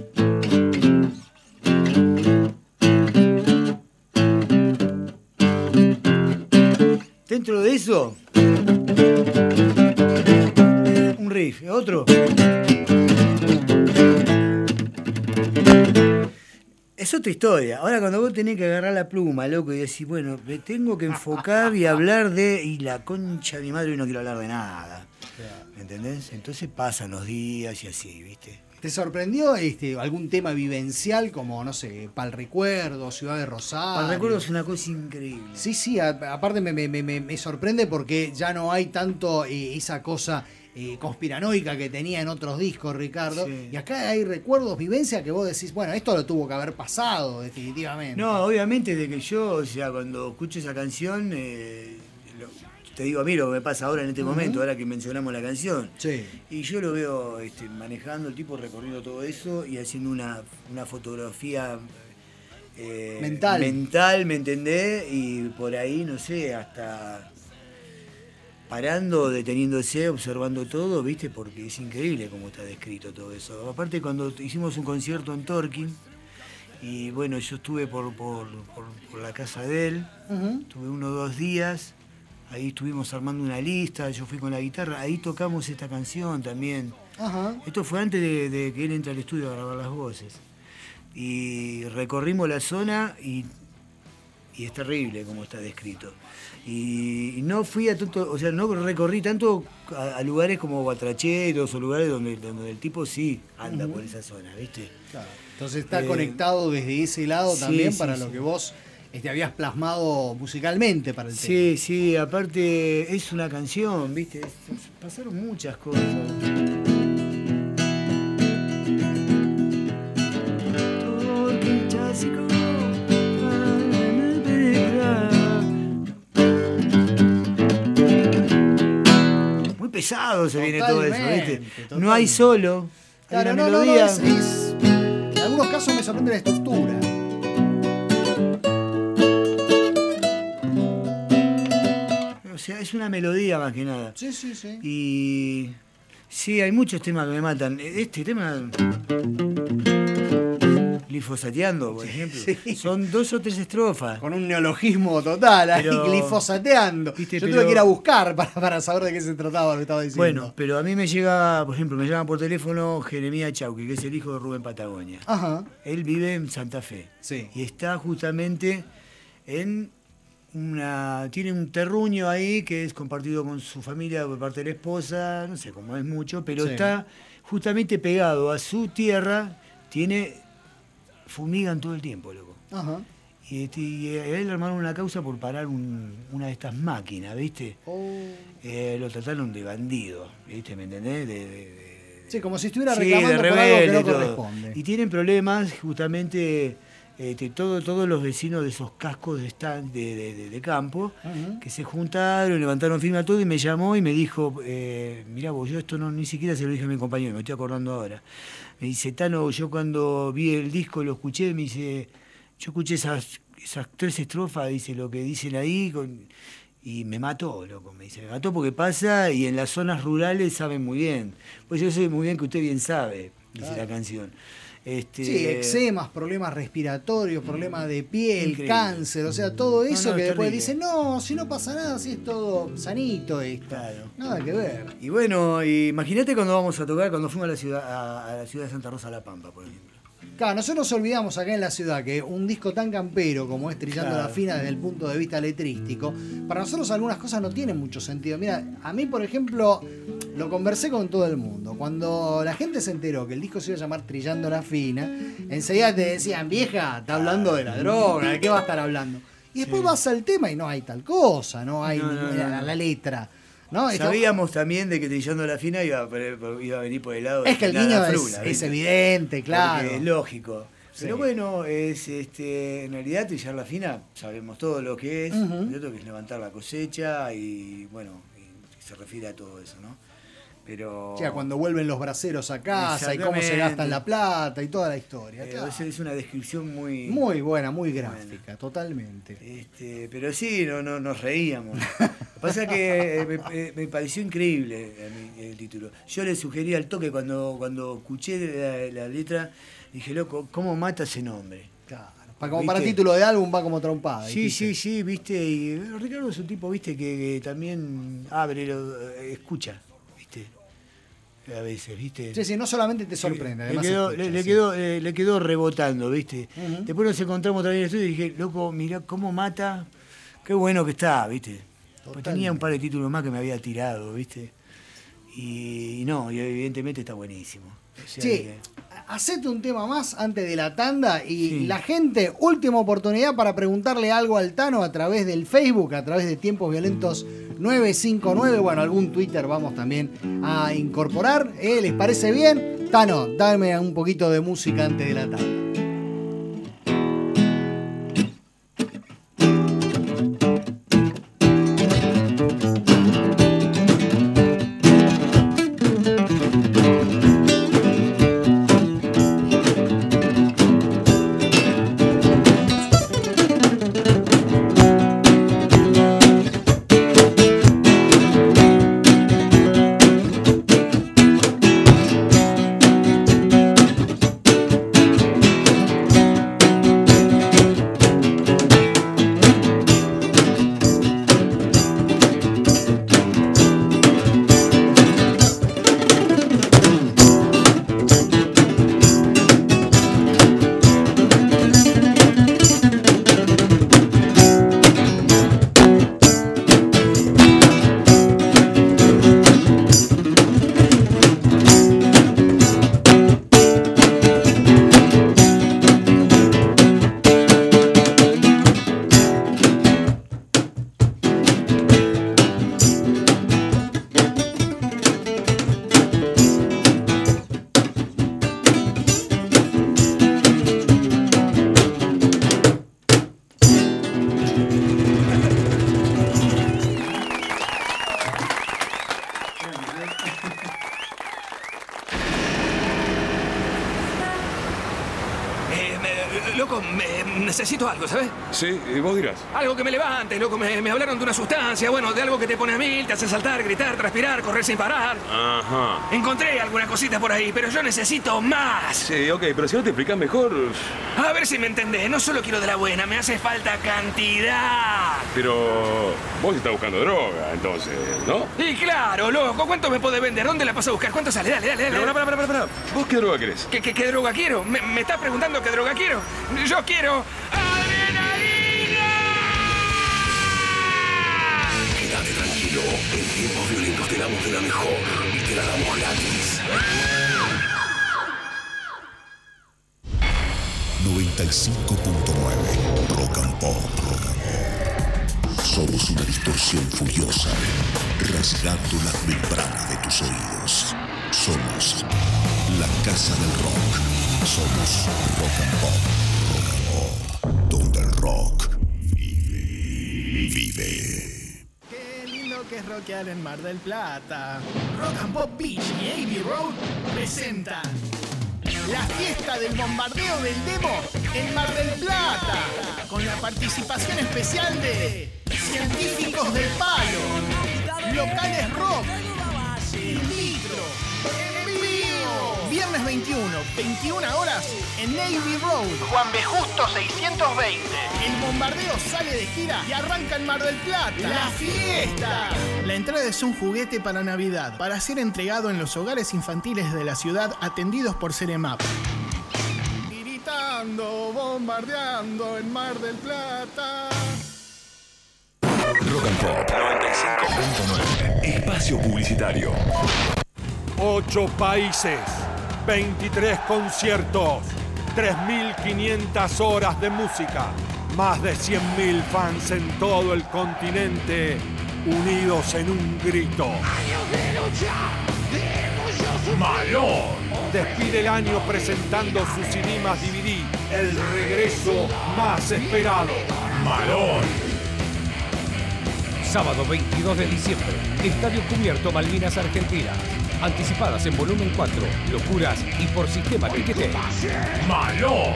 Dentro de eso, un riff, otro. Es otra historia. Ahora cuando vos tenés que agarrar la pluma, loco, y decís, bueno, me tengo que enfocar y hablar de... Y la concha de mi madre, y no quiero hablar de nada. ¿Me entendés? Entonces pasan los días y así, ¿viste? ¿Te sorprendió este, algún tema vivencial como, no sé, Pal Recuerdo, Ciudad de Rosario? Pal Recuerdo es una cosa increíble. Sí, sí, a- aparte me, me- me- me sorprende porque ya no hay tanto eh, esa cosa eh, conspiranoica que tenía en otros discos, Ricardo. Sí. Y acá hay recuerdos, vivencia que vos decís, bueno, esto lo tuvo que haber pasado definitivamente. No, obviamente de que yo, o sea, cuando escucho esa canción, eh, lo- te digo a mí lo que me pasa ahora en este Ujú. momento, ahora que mencionamos la canción. Sí. Y yo lo veo este, manejando, el tipo recorriendo todo eso y haciendo una, una fotografía eh, Mental. mental, ¿me entendés? Y por ahí, no sé, hasta parando, deteniéndose, observando todo, ¿viste? Porque es increíble cómo está descrito todo eso. Aparte, cuando hicimos un concierto en Torquín, y bueno, yo estuve por, por, por, por la casa de él, Ujú. tuve uno o dos días, ahí estuvimos armando una lista, yo fui con la guitarra, ahí tocamos esta canción también. Ajá. Esto fue antes de, de que él entre al estudio a grabar las voces. Y recorrimos la zona y, y es terrible como está descrito. Y, y no fui a tanto, o sea, no recorrí tanto a, a lugares como Batracheros o lugares donde, donde el tipo sí anda Ujú. por esa zona, ¿viste? Claro. Entonces está Eh, conectado desde ese lado sí, también sí, para sí. lo que vos este, habías plasmado musicalmente para el tema. Sí, sí, aparte es una canción, ¿viste? Es- es- pasaron muchas cosas. Torquín Chásico, muy pesado se viene todo eso, ¿viste? Totalmente, No hay solo, hay Claro, una no, no, no, melodía. es, es- en algunos casos me sorprende la estructura. O sea, es una melodía más que nada. Sí, sí, sí. Y sí, hay muchos temas que me matan. Este tema, glifosateando, por ejemplo, son dos o tres estrofas. Con un neologismo total, ahí, Pero- glifosateando. Viste, Yo pero- tuve que ir a buscar para, para saber de qué se trataba lo que estaba diciendo. Bueno, pero a mí me llega, por ejemplo, me llama por teléfono Jeremías Chauqui, que es el hijo de Rubén Patagonia. Ajá. Él vive en Santa Fe. Sí. Y está justamente en una. Tiene un terruño ahí que es compartido con su familia por parte de la esposa, no sé cómo es mucho, pero Sí. está justamente pegado a su tierra, tiene fumigan todo el tiempo, loco. Ajá. Y, este, y a él le armaron una causa por parar un, una de estas máquinas, ¿viste? Oh. Eh, lo trataron de bandido, ¿viste? ¿Me entendés? De, de, de, sí, como si estuviera sí, reclamando de por algo que no rebelde, todo. corresponde. Y tienen problemas justamente este, todo, todos los vecinos de esos cascos de, stand, de, de, de, de campo, uh-huh. que se juntaron, levantaron firma todo y me llamó y me dijo, eh, mirá vos, yo esto no ni siquiera se lo dije a mi compañero, me estoy acordando ahora. Me dice, Tano, yo cuando vi el disco, lo escuché, me dice, yo escuché esas, esas tres estrofas, dice, lo que dicen ahí, con, y me mató, loco, me dice, me mató porque pasa y en las zonas rurales saben muy bien. Pues yo sé muy bien que usted bien sabe, dice claro. la canción. Este, sí, eczemas, problemas respiratorios, problemas de piel, increíble. Cáncer, o sea, todo eso no, no, que después terrible. dicen, no, si no pasa nada, si es todo sanito esto. Claro. Nada que ver. Y bueno, imagínate cuando vamos a tocar, cuando fuimos a la ciudad, a, a la ciudad de Santa Rosa La Pampa, por ejemplo. Claro, nosotros nos olvidamos acá en la ciudad que un disco tan campero como es Trillando claro. la Fina desde el punto de vista letrístico, para nosotros algunas cosas no tienen mucho sentido. Mira, a mí, por ejemplo, lo conversé con todo el mundo. Cuando la gente se enteró que el disco se iba a llamar Trillando la Fina, enseguida te decían, vieja, está hablando de la droga, ¿de qué va a estar hablando? Y después sí. vas al tema y no hay tal cosa, no hay no, no, no, la, la letra. ¿No? Sabíamos Esto... también de que Trillando la Fina iba a, iba a venir por el lado es de que el la guiño frula, es, es evidente, claro. Porque es lógico. Sí. Pero bueno, es este en realidad Trillar la Fina, sabemos todo lo que es, uh-huh. que es levantar la cosecha y bueno, y se refiere a todo eso, ¿no? Pero... O sea, cuando vuelven los braceros a casa y cómo se gastan la plata y toda la historia. Eh, claro. Es una descripción muy... Muy buena, muy gráfica, buena. Totalmente. Este, pero sí, no, no, nos reíamos. Lo que pasa es que me, me pareció increíble el, el título. Yo le sugerí al toque cuando, cuando escuché la, la letra, dije, loco, ¿cómo mata ese nombre? Claro. Para, como para título de álbum va como trompada. Sí, sí, sí, viste. Y Ricardo es un tipo, viste, que, que también abre, lo, escucha. A veces, ¿viste? Sí, sí, no solamente te sorprende, además le quedó, escucha, le, le, sí. quedó, eh, le quedó rebotando, ¿viste? Uh-huh. Después nos encontramos también en el estudio y dije, loco, mirá cómo mata, qué bueno que está, ¿viste? Pues tenía un par de títulos más que me había tirado, ¿viste? Y, y no, y evidentemente está buenísimo. O sea, sí, que... hacete un tema más antes de la tanda y sí. la gente, última oportunidad para preguntarle algo al Tano a través del Facebook, a través de Tiempos Violentos nueve cinco nueve, bueno, algún Twitter vamos también a incorporar, ¿eh? ¿Les parece bien? Tano, dame un poquito de música antes de la tanda. Necesito algo, ¿sabes? Sí, y vos dirás. Algo que me levante, loco. Me, me hablaron de una sustancia, bueno, de algo que te pone a mil, te hace saltar, gritar, transpirar, correr sin parar. Ajá. Encontré algunas cositas por ahí, pero yo necesito más. Sí, ok, pero si no te explicas mejor... A ver si me entendés. No solo quiero de la buena, me hace falta cantidad. Pero vos estás buscando droga, entonces, ¿no? Y claro, loco. ¿Cuánto me puede vender? ¿Dónde la paso a buscar? ¿Cuánto sale? Dale, dale, dale. Pero, para, para, para, para. ¿Vos qué droga querés? ¿Qué, qué, qué droga quiero? ¿Me, ¿Me estás preguntando qué droga quiero? Yo quiero... Quédate tranquilo, en Tiempos Violentos te damos de la mejor y te la damos gratis. noventa noventa y cinco punto nueve. Rock and Pop. Rock and Pop. Somos una distorsión furiosa, rasgando las membranas de tus oídos. Somos la casa del rock. Somos Rock and Pop. Rock and Pop. Donde el rock vive. Vive. Qué lindo que es rockear en Mar del Plata. Rock and Pop Beach y A B Road presentan la fiesta del bombardeo del demo en Mar del Plata, con la participación especial de Científicos del Palo, Locales Rock, Litro, en vivo. Viernes veintiuno, veintiuna horas en Navy Road, Juan B. Justo seiscientos veinte. El bombardeo sale de gira y arranca en Mar del Plata. ¡La fiesta! La entrada es un juguete para Navidad, para ser entregado en los hogares infantiles de la ciudad atendidos por Ceremap. Gritando, bombardeando en Mar del Plata. Rock and Pop noventa y cinco punto nueve. Espacio publicitario. Ocho países, veintitrés conciertos, tres mil quinientas horas de música, más de cien mil fans en todo el continente, unidos en un grito. Malón despide el año presentando su C D más D V D, el regreso más esperado. Malón. Sábado veintidós de diciembre, Estadio Cubierto Malvinas Argentina. Anticipadas en volumen cuatro, locuras y por sistema Ticketek. ¡Malón!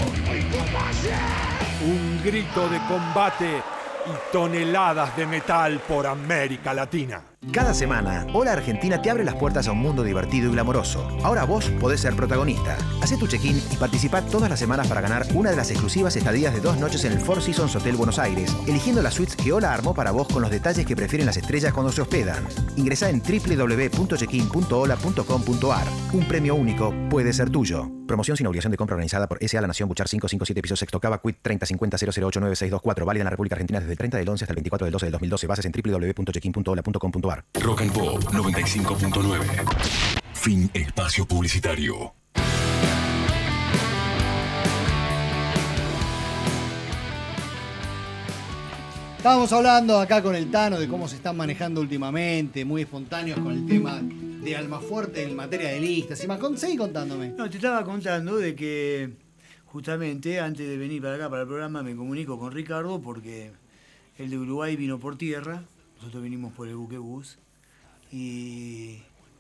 Un grito de combate y toneladas de metal por América Latina. Cada semana, Hola Argentina te abre las puertas a un mundo divertido y glamoroso. Ahora vos podés ser protagonista. Hacé tu check-in y participá todas las semanas para ganar una de las exclusivas estadías de dos noches en el Four Seasons Hotel Buenos Aires, eligiendo las suites que Hola armó para vos con los detalles que prefieren las estrellas cuando se hospedan. Ingresá en doble u doble u doble u punto checkin punto hola punto com punto a r. Un premio único puede ser tuyo. Promoción sin obligación de compra organizada por S A La Nación Buchar quinientos cincuenta y siete Piso Sexto Cava Quit treinta cincuenta cero cero ocho nueve seis dos cuatro. Válida en la República Argentina desde el treinta del once hasta el veinticuatro del doce del dos mil doce. Bases en doble u doble u doble u punto checkin punto hola punto com punto a r. Rock and Pop noventa y cinco punto nueve. Fin espacio publicitario. Estábamos hablando acá con el Tano de cómo se están manejando últimamente, muy espontáneos con el tema de Almafuerte en materia de listas y más. Seguí contándome. No, te estaba contando de que justamente antes de venir para acá, para el programa, me comunico con Ricardo porque el de Uruguay vino por tierra, nosotros vinimos por el buquebús y,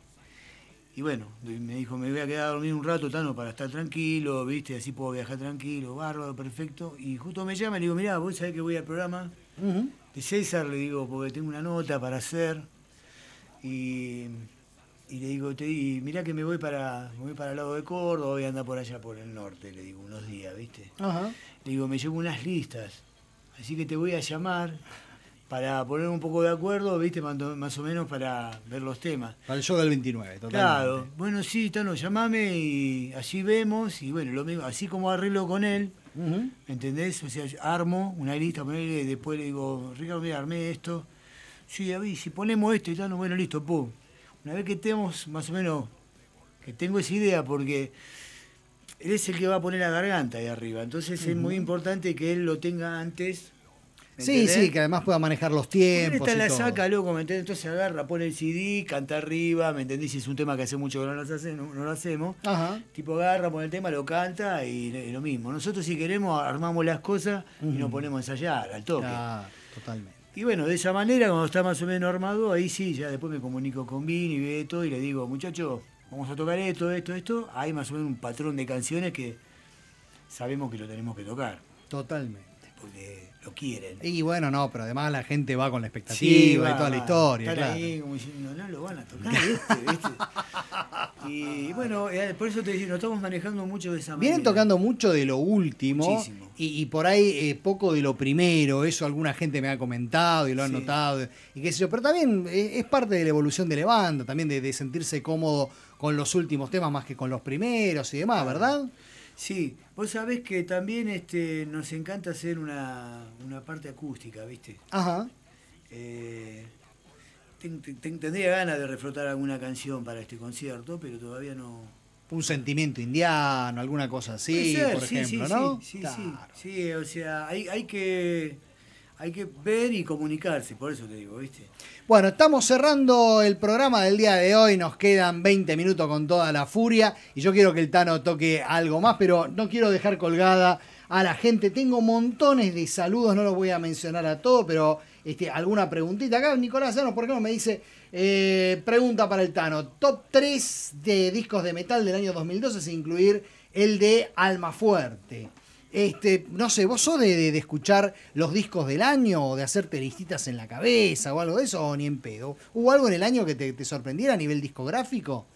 y bueno, me dijo, me voy a quedar a dormir un rato, Tano, para estar tranquilo, viste, así puedo viajar tranquilo, bárbaro, perfecto. Y justo me llama y le digo, mirá, vos sabés que voy al programa uh-huh. de César, le digo, porque tengo una nota para hacer. Y, y le digo, te di, mirá que me voy para me voy para el lado de Córdoba, voy a andar por allá por el norte, le digo, unos días, ¿viste? Uh-huh. Le digo, me llevo unas listas, así que te voy a llamar para poner un poco de acuerdo, ¿viste? Más o menos para ver los temas. Para el show del veintinueve, totalmente. Claro, bueno, sí, Tano, llamame y así vemos, y bueno, lo mismo, así como arreglo con él, uh-huh. ¿me entendés? O sea, armo una lista, ponerle, y después le digo, Ricardo, mira, armé esto. Sí, a ver, si ponemos esto y Tano, bueno, listo, pum. Una vez que tenemos más o menos, que tengo esa idea, porque él es el que va a poner la garganta ahí arriba, entonces uh-huh. es muy importante que él lo tenga antes. Sí, ¿entendés? Sí, que además pueda manejar los tiempos. Esta la todo. Saca, loco, ¿me entendés? Entonces agarra, pone el C D, canta arriba, ¿me entendés? Si es un tema que hace mucho que no, hace, no, no lo hacemos. Ajá. Tipo agarra, pone el tema, lo canta y, y lo mismo. Nosotros si queremos armamos las cosas uh-huh. y nos ponemos a ensayar al toque. Ah, totalmente. Y bueno, de esa manera, cuando está más o menos armado, ahí sí, ya después me comunico con Vini, Beto y le digo, muchachos, vamos a tocar esto, esto, esto. Hay más o menos un patrón de canciones que sabemos que lo tenemos que tocar. Totalmente. Porque lo quieren. Y bueno, no, pero además la gente va con la expectativa sí, y toda la historia. Están claro. ahí como diciendo, no lo van a tocar, ¿viste? ¿viste? Y bueno, por eso te digo, nos estamos manejando mucho de esa manera. Vienen tocando mucho de lo último y, y por ahí eh, poco de lo primero. Eso alguna gente me ha comentado y lo han sí. notado. Y qué sé yo, pero también es parte de la evolución de la banda, también de, de sentirse cómodo con los últimos temas más que con los primeros y demás, ¿verdad? Sí, vos sabés que también este, nos encanta hacer una, una parte acústica, ¿viste? Ajá. Eh, ten, ten, tendría ganas de reflotar alguna canción para este concierto, pero todavía no, un sentimiento indiano, alguna cosa así, Puede ser, por sí, ejemplo, sí, ¿no? Sí, sí, Claro. sí, sí, o sea, hay, hay que hay que ver y comunicarse, por eso te digo, ¿viste? Bueno, estamos cerrando el programa del día de hoy, nos quedan veinte minutos con toda la furia y yo quiero que el Tano toque algo más, pero no quiero dejar colgada a la gente. Tengo montones de saludos, no los voy a mencionar a todos, pero este, alguna preguntita. Acá Nicolás Llanos, ¿por qué no me dice? Eh, pregunta para el Tano, top tres de discos de metal del año dos mil doce sin incluir el de Almafuerte. Este, no sé, ¿vos sos de, de, de escuchar los discos del año o de hacerte listitas en la cabeza o algo de eso o ni en pedo? ¿Hubo algo en el año que te, te sorprendiera a nivel discográfico?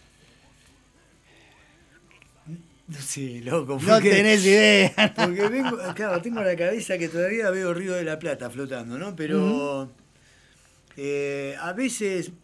No sé, loco. No tenés idea. Porque vengo, claro, tengo en la cabeza que todavía veo Río de la Plata flotando, ¿no? Pero uh-huh. eh, a veces,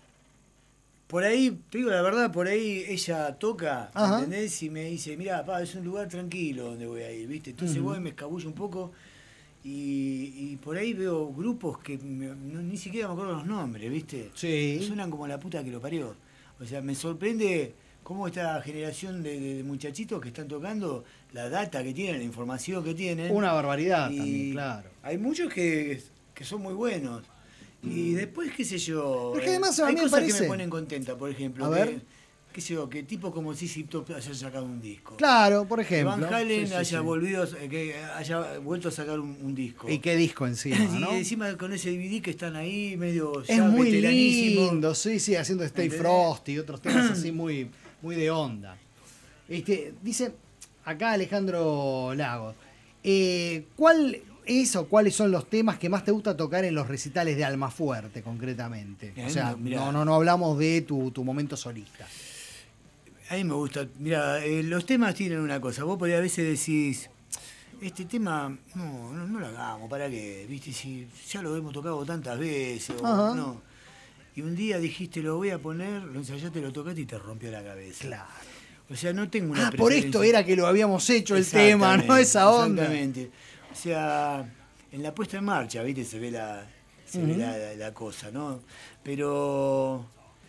por ahí, te digo la verdad, por ahí ella toca, Ajá. ¿entendés? Y me dice, mirá, pa, es un lugar tranquilo donde voy a ir, ¿viste? Entonces uh-huh. voy, me escabullo un poco y, y por ahí veo grupos que me, no, ni siquiera me acuerdo los nombres, ¿viste? Sí. Suenan como la puta que lo parió. O sea, me sorprende cómo esta generación de, de muchachitos que están tocando, la data que tienen, la información que tienen. Una barbaridad y también, claro. Hay muchos que, que son muy buenos. Y después, qué sé yo, es que además, hay a mí cosas me parece... que me ponen contenta, por ejemplo. A que, ver. Qué sé yo, que tipos como Z Z Top hayan sacado un disco. Claro, por ejemplo. Van Halen sí, sí, haya, sí. Volvido, que haya vuelto a sacar un, un disco. ¿Y qué disco encima, no? Y encima con ese D V D que están ahí, medio es ya muy veteranísimo. lindo, sí, sí, haciendo Stay Frost y otros temas así muy, muy de onda. Este, dice acá Alejandro Lagos, eh, ¿cuál es o cuáles son los temas que más te gusta tocar en los recitales de Almafuerte, concretamente? O sea, no, no, no hablamos de tu, tu momento solista. A mí me gusta, mira, eh, los temas tienen una cosa, vos por ahí a veces decís, este tema, no, no, no lo hagamos, ¿para qué? ¿Viste? Si ya lo hemos tocado tantas veces, o no. Y un día dijiste, lo voy a poner, lo ensayaste, lo tocaste y te rompió la cabeza. Claro. O sea, no tengo una Ah, por esto era que lo habíamos hecho el tema, ¿no? Esa onda. Exactamente. O sea, en la puesta en marcha, ¿viste? Se ve la, se uh-huh. ve la, la, la cosa, ¿no? Pero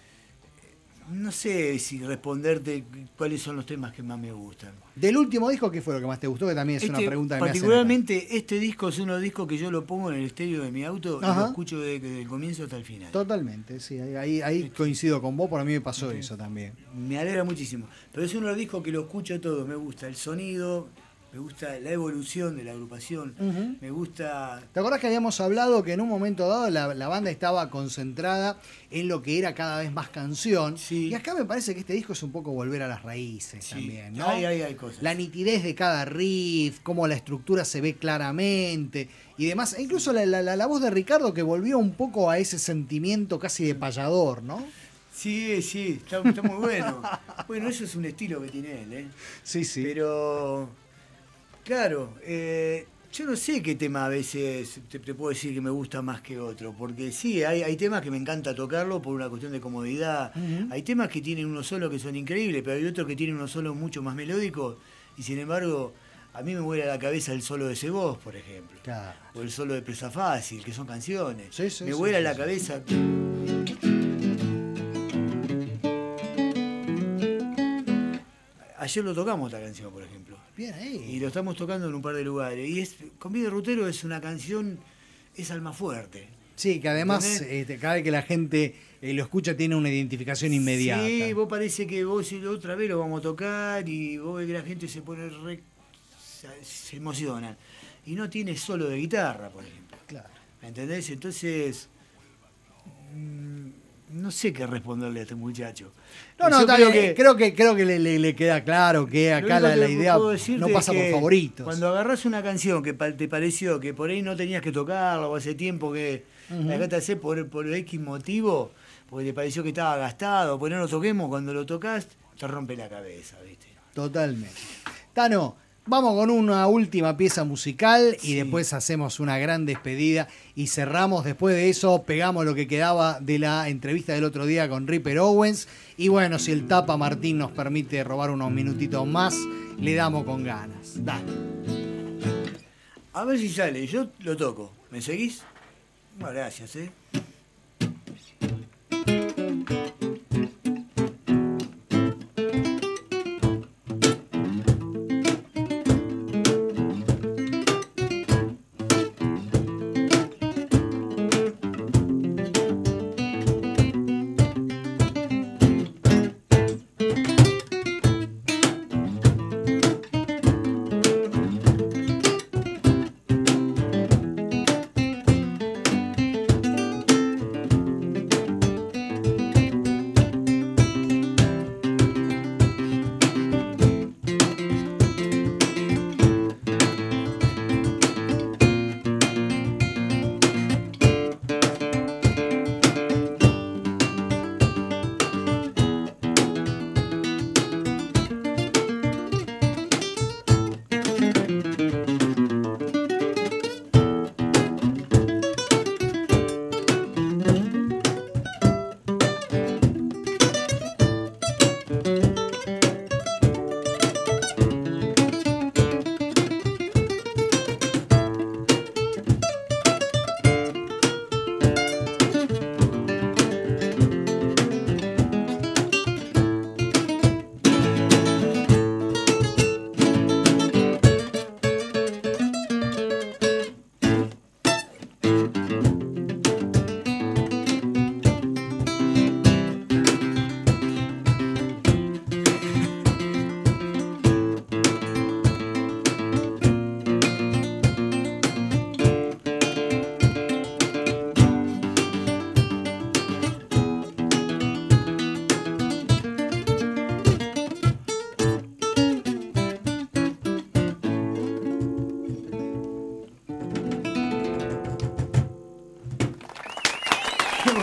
no sé si responderte cuáles son los temas que más me gustan. Del último disco, ¿qué fue lo que más te gustó? Que también es este, una pregunta que me hacen. Particularmente, este disco es uno de los discos que yo lo pongo en el estéreo de mi auto Ajá. y lo escucho desde, desde el comienzo hasta el final. Totalmente, sí. Ahí, ahí coincido con vos, por a mí me pasó sí. eso también. Me alegra muchísimo. Pero es uno de los discos que lo escucho todo. Me gusta el sonido, me gusta la evolución de la agrupación, uh-huh. me gusta... ¿Te acordás que habíamos hablado que en un momento dado la, la banda estaba concentrada en lo que era cada vez más canción? Sí. Y acá me parece que este disco es un poco volver a las raíces sí. también, ¿no? Hay, hay, hay cosas. La nitidez de cada riff, cómo la estructura se ve claramente y demás. E incluso la, la, la voz de Ricardo que volvió un poco a ese sentimiento casi de payador, ¿no? Sí, sí, está, está muy bueno. Bueno, eso es un estilo que tiene él, ¿eh? Sí, sí. Pero... Claro, eh, yo no sé qué tema a veces te, te puedo decir que me gusta más que otro, porque sí, hay, hay temas que me encanta tocarlo por una cuestión de comodidad, uh-huh. hay temas que tienen uno solo que son increíbles, pero hay otros que tienen uno solo mucho más melódico, y sin embargo, a mí me vuela a la cabeza el solo de Sebos, por ejemplo, claro. o el solo de Presa Fácil, que son canciones, sí, sí, me sí, vuela sí, a la sí, cabeza... Sí. Ayer lo tocamos esta canción, por ejemplo. Bien ahí. Y lo estamos tocando en un par de lugares. Y es Convite Rutero es una canción, es Almafuerte. Sí, que además este, cada vez que la gente eh, lo escucha tiene una identificación inmediata. Sí, vos parece que vos otra vez lo vamos a tocar y vos ves que la gente se pone re... se emociona. Y no tiene solo de guitarra, por ejemplo. Claro. ¿Me entendés? Entonces... Mmm, no sé qué responderle a este muchacho. No, no, creo que, creo que creo que le, le, le queda claro que acá la, la idea no pasa por favoritos. Cuando agarrás una canción que te pareció que por ahí no tenías que tocarla o hace tiempo que uh-huh. la dejaste hacer por, por X motivo, porque te pareció que estaba gastado, pues no lo toquemos, cuando lo tocas te rompe la cabeza, ¿viste? Totalmente. Tano, vamos con una última pieza musical y sí. después hacemos una gran despedida y cerramos. Después de eso pegamos lo que quedaba de la entrevista del otro día con Ripper Owens. Y bueno, si el Tapa Martín nos permite robar unos minutitos más, le damos con ganas. Dale. A ver si sale, yo lo toco. ¿Me seguís? Bueno, gracias, ¿eh?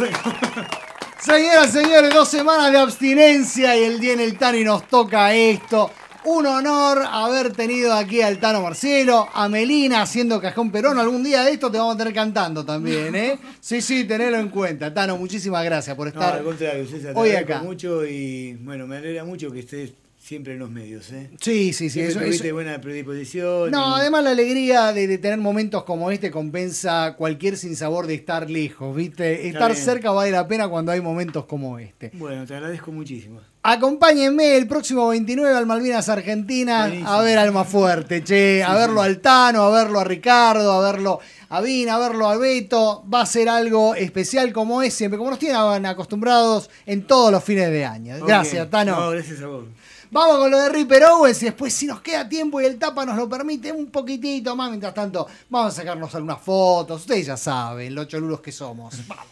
Señoras, señores, dos semanas de abstinencia y el día en el Tano y nos toca esto. Un honor haber tenido aquí al Tano Marcielo, a Melina haciendo Cajón Perón. Algún día de esto te vamos a tener cantando también, ¿eh? Sí, sí, tenelo en cuenta. Tano, muchísimas gracias por estar no, al contrario, César, te hoy agradezco acá. mucho y bueno, me alegra mucho que estés siempre en los medios, ¿eh? Sí, sí, sí. Siempre Eso, tuviste eso... buena predisposición. No, y... además la alegría de, de tener momentos como este compensa cualquier sinsabor de estar lejos, ¿viste? Estar bien. cerca vale la pena cuando hay momentos como este. Bueno, te agradezco muchísimo. Acompáñenme el próximo veintinueve al Malvinas Argentina. Buenísimo. A ver Almafuerte, che. Sí, a verlo sí. al Tano, a verlo a Ricardo, a verlo a Vina, a verlo a Beto. Va a ser algo especial como es siempre, como nos tienen acostumbrados en todos los fines de año. Gracias, Okay. Tano. No, gracias a vos. Vamos con lo de Ripper Owens y después, si nos queda tiempo y el tapa nos lo permite, un poquitito más. Mientras tanto, vamos a sacarnos algunas fotos. Ustedes ya saben, los cholulos que somos. Vamos.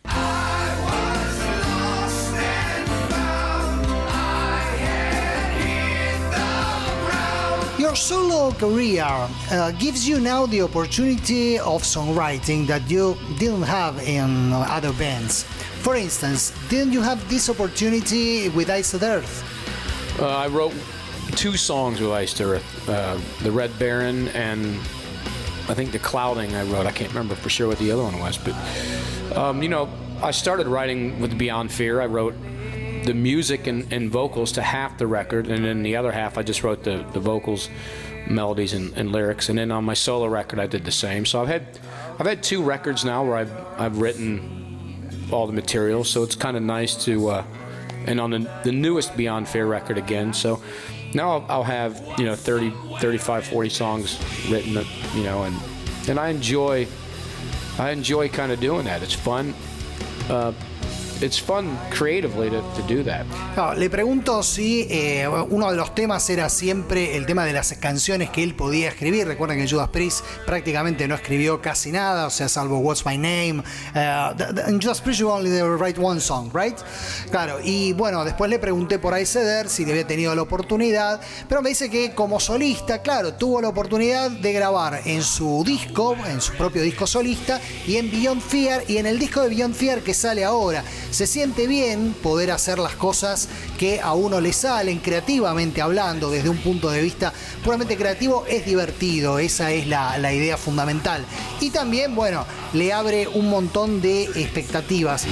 Your solo career uh, gives you now the opportunity of songwriting that you didn't have in other bands. For instance, didn't you have this opportunity with Iced Earth? Uh, I wrote two songs with Iced Earth, uh, The Red Baron and I think The Clouding I wrote. I can't remember for sure what the other one was, but um, you know, I started writing with Beyond Fear. I wrote the music and, and vocals to half the record, and then the other half I just wrote the, the vocals, melodies, and, and lyrics. And then on my solo record I did the same. So I've had I've had two records now where I've I've written all the material. So it's kind of nice to, uh, and on the, the newest Beyond Fear record again. So now I'll, I'll have you know thirty, thirty-five, forty songs written, you know, and and I enjoy I enjoy kind of doing that. It's fun. Uh, It's fun creatively to, to do that. No, le pregunto si eh, uno de los temas era siempre el tema de las canciones que él podía escribir. Recuerden que Judas Priest prácticamente no escribió casi nada, o sea, salvo What's My Name. Uh, the, the, in Judas Priest you only write one song, right? Claro, y bueno, después le pregunté por Iced Earth si había tenido la oportunidad, pero me dice que como solista, claro, tuvo la oportunidad de grabar en su disco, en su propio disco solista, y en Beyond Fear, y en el disco de Beyond Fear que sale ahora. Se siente bien poder hacer las cosas que a uno le salen creativamente hablando, desde un punto de vista puramente creativo, es divertido, esa es la, la idea fundamental. Y también, bueno, le abre un montón de expectativas.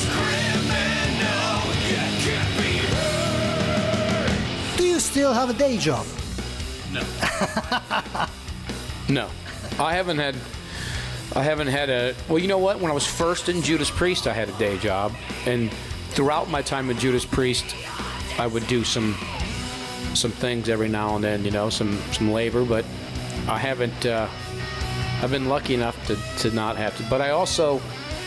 Do you still have a day job? No. No. I haven't had I haven't had a, well, you know what? When I was first in Judas Priest, I had a day job. And throughout my time with Judas Priest, I would do some some things every now and then, you know, some, some labor. But I haven't, uh, I've been lucky enough to, to not have to. But I also,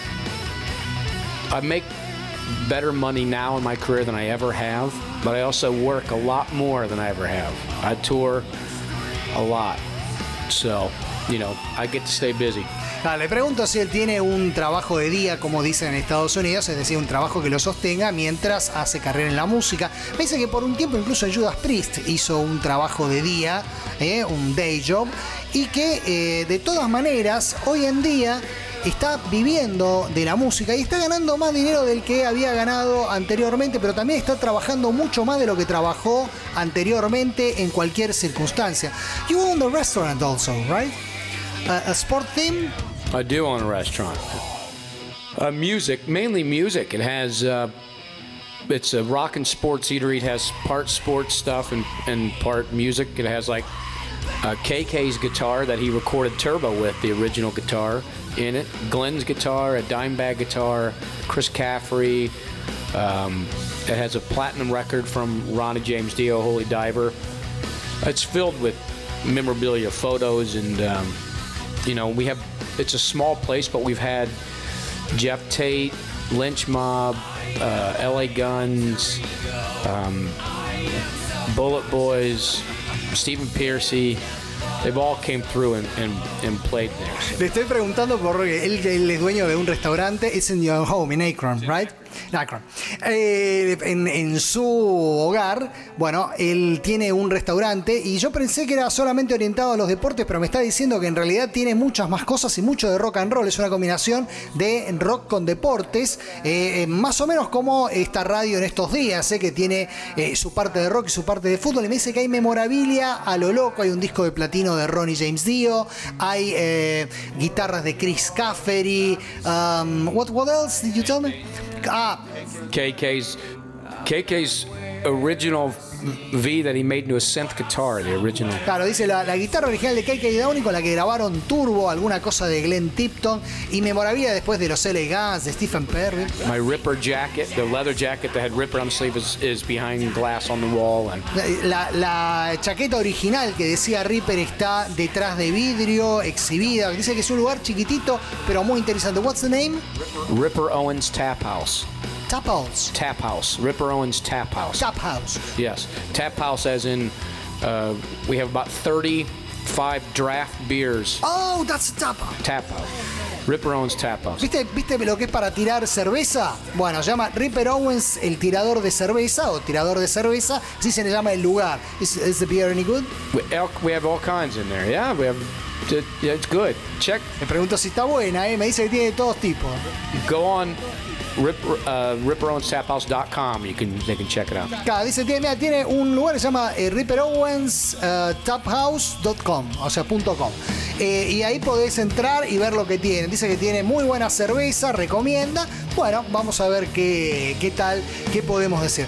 I make better money now in my career than I ever have. But I also work a lot more than I ever have. I tour a lot. So, you know, I get to stay busy. Ah, le pregunto si él tiene un trabajo de día, como dicen en Estados Unidos, es decir, un trabajo que lo sostenga mientras hace carrera en la música. Me dice que por un tiempo incluso Judas Priest hizo un trabajo de día, eh, un day job, y que eh, de todas maneras hoy en día está viviendo de la música y está ganando más dinero del que había ganado anteriormente, pero también está trabajando mucho más de lo que trabajó anteriormente en cualquier circunstancia. You own the restaurant also, right? Uh, a sport team? I do own a restaurant. Uh, music, mainly music. It has, uh, it's a rock and sports eatery. It has part sports stuff and, and part music. It has like uh, K K's guitar that he recorded Turbo with, the original guitar in it. Glenn's guitar, a Dimebag guitar, Chris Caffrey. Um, it has a platinum record from Ronnie James Dio, Holy Diver. It's filled with memorabilia, photos, and um, you know, we have, it's a small place, but we've had Jeff Tate, Lynch Mob, uh, L A Guns, um, Bullet Boys, Stephen Pearcy. They've all came through and, and, and played there. So. Le estoy preguntando por él, él es dueño de un restaurante, es en your home, in Akron, right? No, Akron. Eh, en, en su hogar, bueno, él tiene un restaurante y yo pensé que era solamente orientado a los deportes, pero me está diciendo que en realidad tiene muchas más cosas y mucho de rock and roll. Es una combinación de rock con deportes, eh, más o menos como esta radio en estos días, eh, que tiene eh, su parte de rock y su parte de fútbol. Y me dice que hay memorabilia a lo loco. Hay un disco de platino de Ronnie James Dio, hay eh, guitarras de Chris Caffery. Um, what, what else did you tell me? Ah, K K's K K's original V that he made into a synth guitar, the original. Claro, dice la, la guitarra original de K K Downing con la que grabaron Turbo, alguna cosa de Glenn Tipton y memorabilia después de los L A Guns, de Stephen Perry. My Ripper jacket, the leather jacket that had Ripper on the sleeve is, is behind glass on the wall. And La, la chaqueta original que decía Ripper está detrás de vidrio, exhibida. Dice que es un lugar chiquitito, pero muy interesante. What's the name? Ripper Owens Tap House. Tap House. Tap House. Ripper Owens Tap House. Tap House. Yes. Tap House as in uh, we have about thirty-five draft beers. Oh, that's a tap house. Tap House. Ripper Owens Tap House. ¿Viste, ¿Viste lo que es para tirar cerveza? Bueno, se llama Ripper Owens el tirador de cerveza o tirador de cerveza. Así se le llama el lugar. Is, is the beer any good? We, we have all kinds in there. Yeah, we have. Yeah, it's good. Check. Me pregunto si está buena, ¿eh? Me dice que tiene de todos tipos. Go on. Rip, uh, Ripper Owens Tap House dot com. You can, they can check it out. Claro, dice, tiene, mira, tiene un lugar que se llama eh, Ripper Owens Tap House dot com, o sea, .com. Eh, y ahí podés entrar y ver lo que tiene. Dice que tiene muy buena cerveza, recomienda. Bueno, vamos a ver qué, qué tal, qué podemos decir.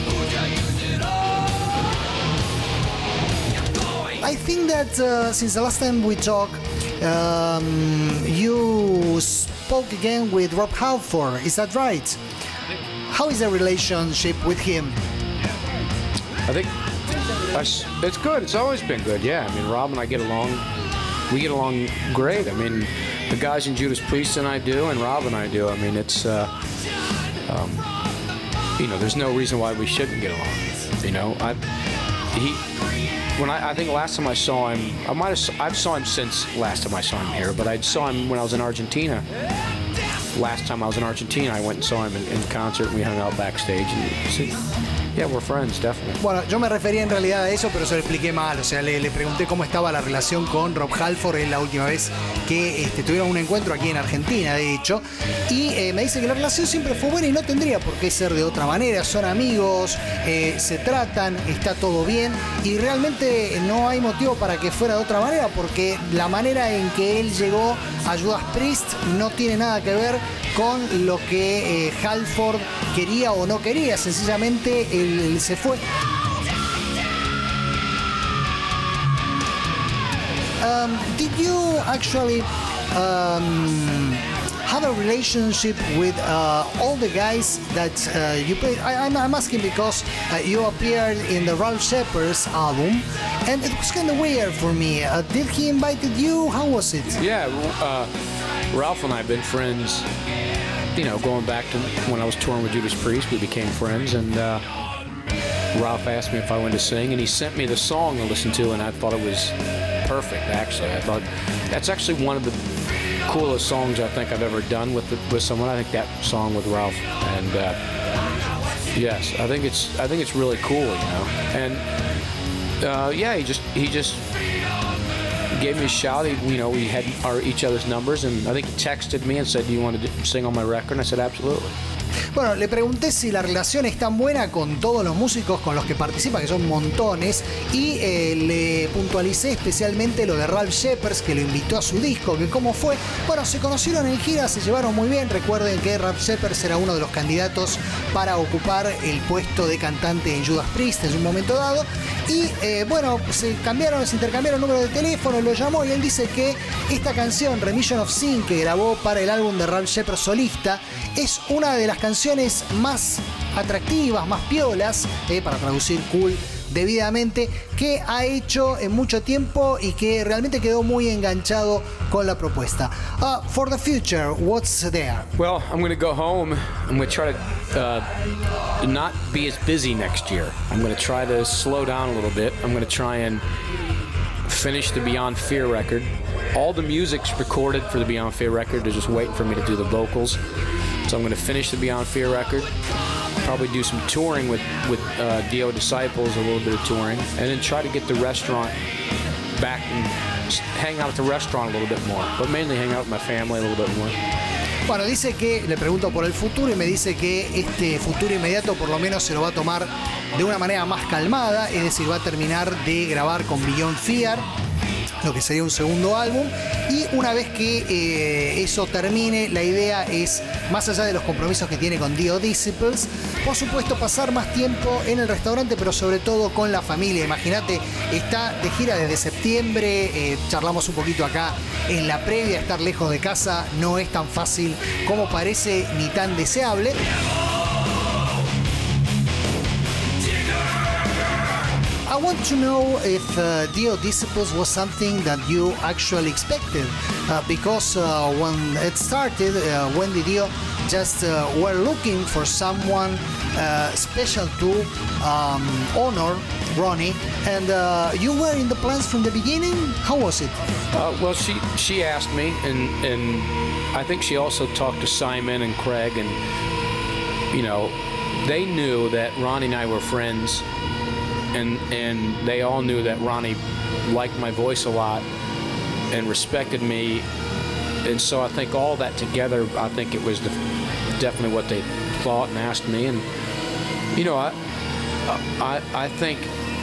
I think that uh, since the last time we talked, um, you spoke again with Rob Halford. Is that right? How is the relationship with him? I think it's good. It's always been good. Yeah, I mean, Rob and I get along. We get along great. I mean, the guys in Judas Priest and I do, and Rob and I do. I mean, it's uh, um, you know, there's no reason why we shouldn't get along. You know, I he. When I, I think last time I saw him, I might have I've saw him since last time I saw him here, but I saw him when I was in Argentina. Last time I was in Argentina, I went and saw him in, in concert, and we hung out backstage. And see, yeah, we're friends, definitely. Bueno, yo me refería en realidad a eso, pero se lo expliqué mal. O sea, le, le pregunté cómo estaba la relación con Rob Halford en la última vez que este, tuvieron un encuentro aquí en Argentina, de hecho. Y eh, me dice que la relación siempre fue buena y no tendría por qué ser de otra manera. Son amigos, eh, se tratan, está todo bien. Y realmente no hay motivo para que fuera de otra manera, porque la manera en que él llegó a Judas Priest no tiene nada que ver con lo que eh, Halford quería o no quería. Sencillamente él, él se fue. Um, did you actually um, have a relationship with uh, all the guys that uh, you played? I, I'm, I'm asking because uh, you appeared in the Ralph Shepard's album, and it was kind of weird for me. Uh, did he invited you? How was it? Yeah, uh, Ralph and I have been friends, you know, going back to when I was touring with Judas Priest. We became friends, and uh, Ralph asked me if I wanted to sing, and he sent me the song to listen to, and I thought it was perfect, actually. I thought that's actually one of the coolest songs I think I've ever done with the, with someone. I think that song with Ralph, and uh, yes, I think it's I think it's really cool, you know. And uh, yeah, he just he just gave me a shout. He, you know, we had our each other's numbers, and I think he texted me and said, "Do you want to sing on my record?" And I said, "Absolutely." Bueno, le pregunté si la relación es tan buena con todos los músicos con los que participa, que son montones, y eh, le puntualicé especialmente lo de Ralph Shepard, que lo invitó a su disco, que cómo fue. Bueno, se conocieron en gira, se llevaron muy bien. Recuerden que Ralph Shepard era uno de los candidatos para ocupar el puesto de cantante en Judas Priest en un momento dado. Y eh, bueno, se cambiaron, se intercambiaron número de teléfono, lo llamó y él dice que esta canción, Remission of Sin, que grabó para el álbum de Ralph Shepard solista, es una de las canciones más atractivas, más piolas, eh, para traducir cool debidamente, que ha hecho en mucho tiempo y que realmente quedó muy enganchado con la propuesta. Uh, for the future, what's there? Well, I'm going to go home. I'm going to try to uh, not be as busy next year. I'm going to try to slow down a little bit. I'm going to try and finish the Beyond Fear record. All the music's recorded for the Beyond Fear record. They're just waiting for me to do the vocals. So I'm going to finish the Beyond Fear record, probably do some touring with, with uh, Dio Disciples, a little bit of touring, and then try to get the restaurant back and hang out at the restaurant a little bit more, but mainly hang out with my family a little bit more. Bueno, dice que, le pregunto por el futuro y me dice que este futuro inmediato por lo menos se lo va a tomar de una manera más calmada, es decir, va a terminar de grabar con Beyond Fear, lo que sería un segundo álbum, y una vez que eh, eso termine, la idea es, más allá de los compromisos que tiene con Dio Disciples, por supuesto pasar más tiempo en el restaurante, pero sobre todo con la familia. Imagínate, está de gira desde septiembre, eh, charlamos un poquito acá en la previa, estar lejos de casa no es tan fácil como parece ni tan deseable. I want to know if uh, Dio Disciples was something that you actually expected, uh, because uh, when it started, uh, Wendy Dio just uh, were looking for someone uh, special to um, honor Ronnie, and uh, you were in the plans from the beginning. How was it? Uh, well, she she asked me, and and I think she also talked to Simon and Craig, and you know, they knew that Ronnie and I were friends. And, and they all knew that Ronnie liked my voice a lot and respected me. And so I think all that together, I think it was the, definitely what they thought and asked me. And, you know, I, I, I think,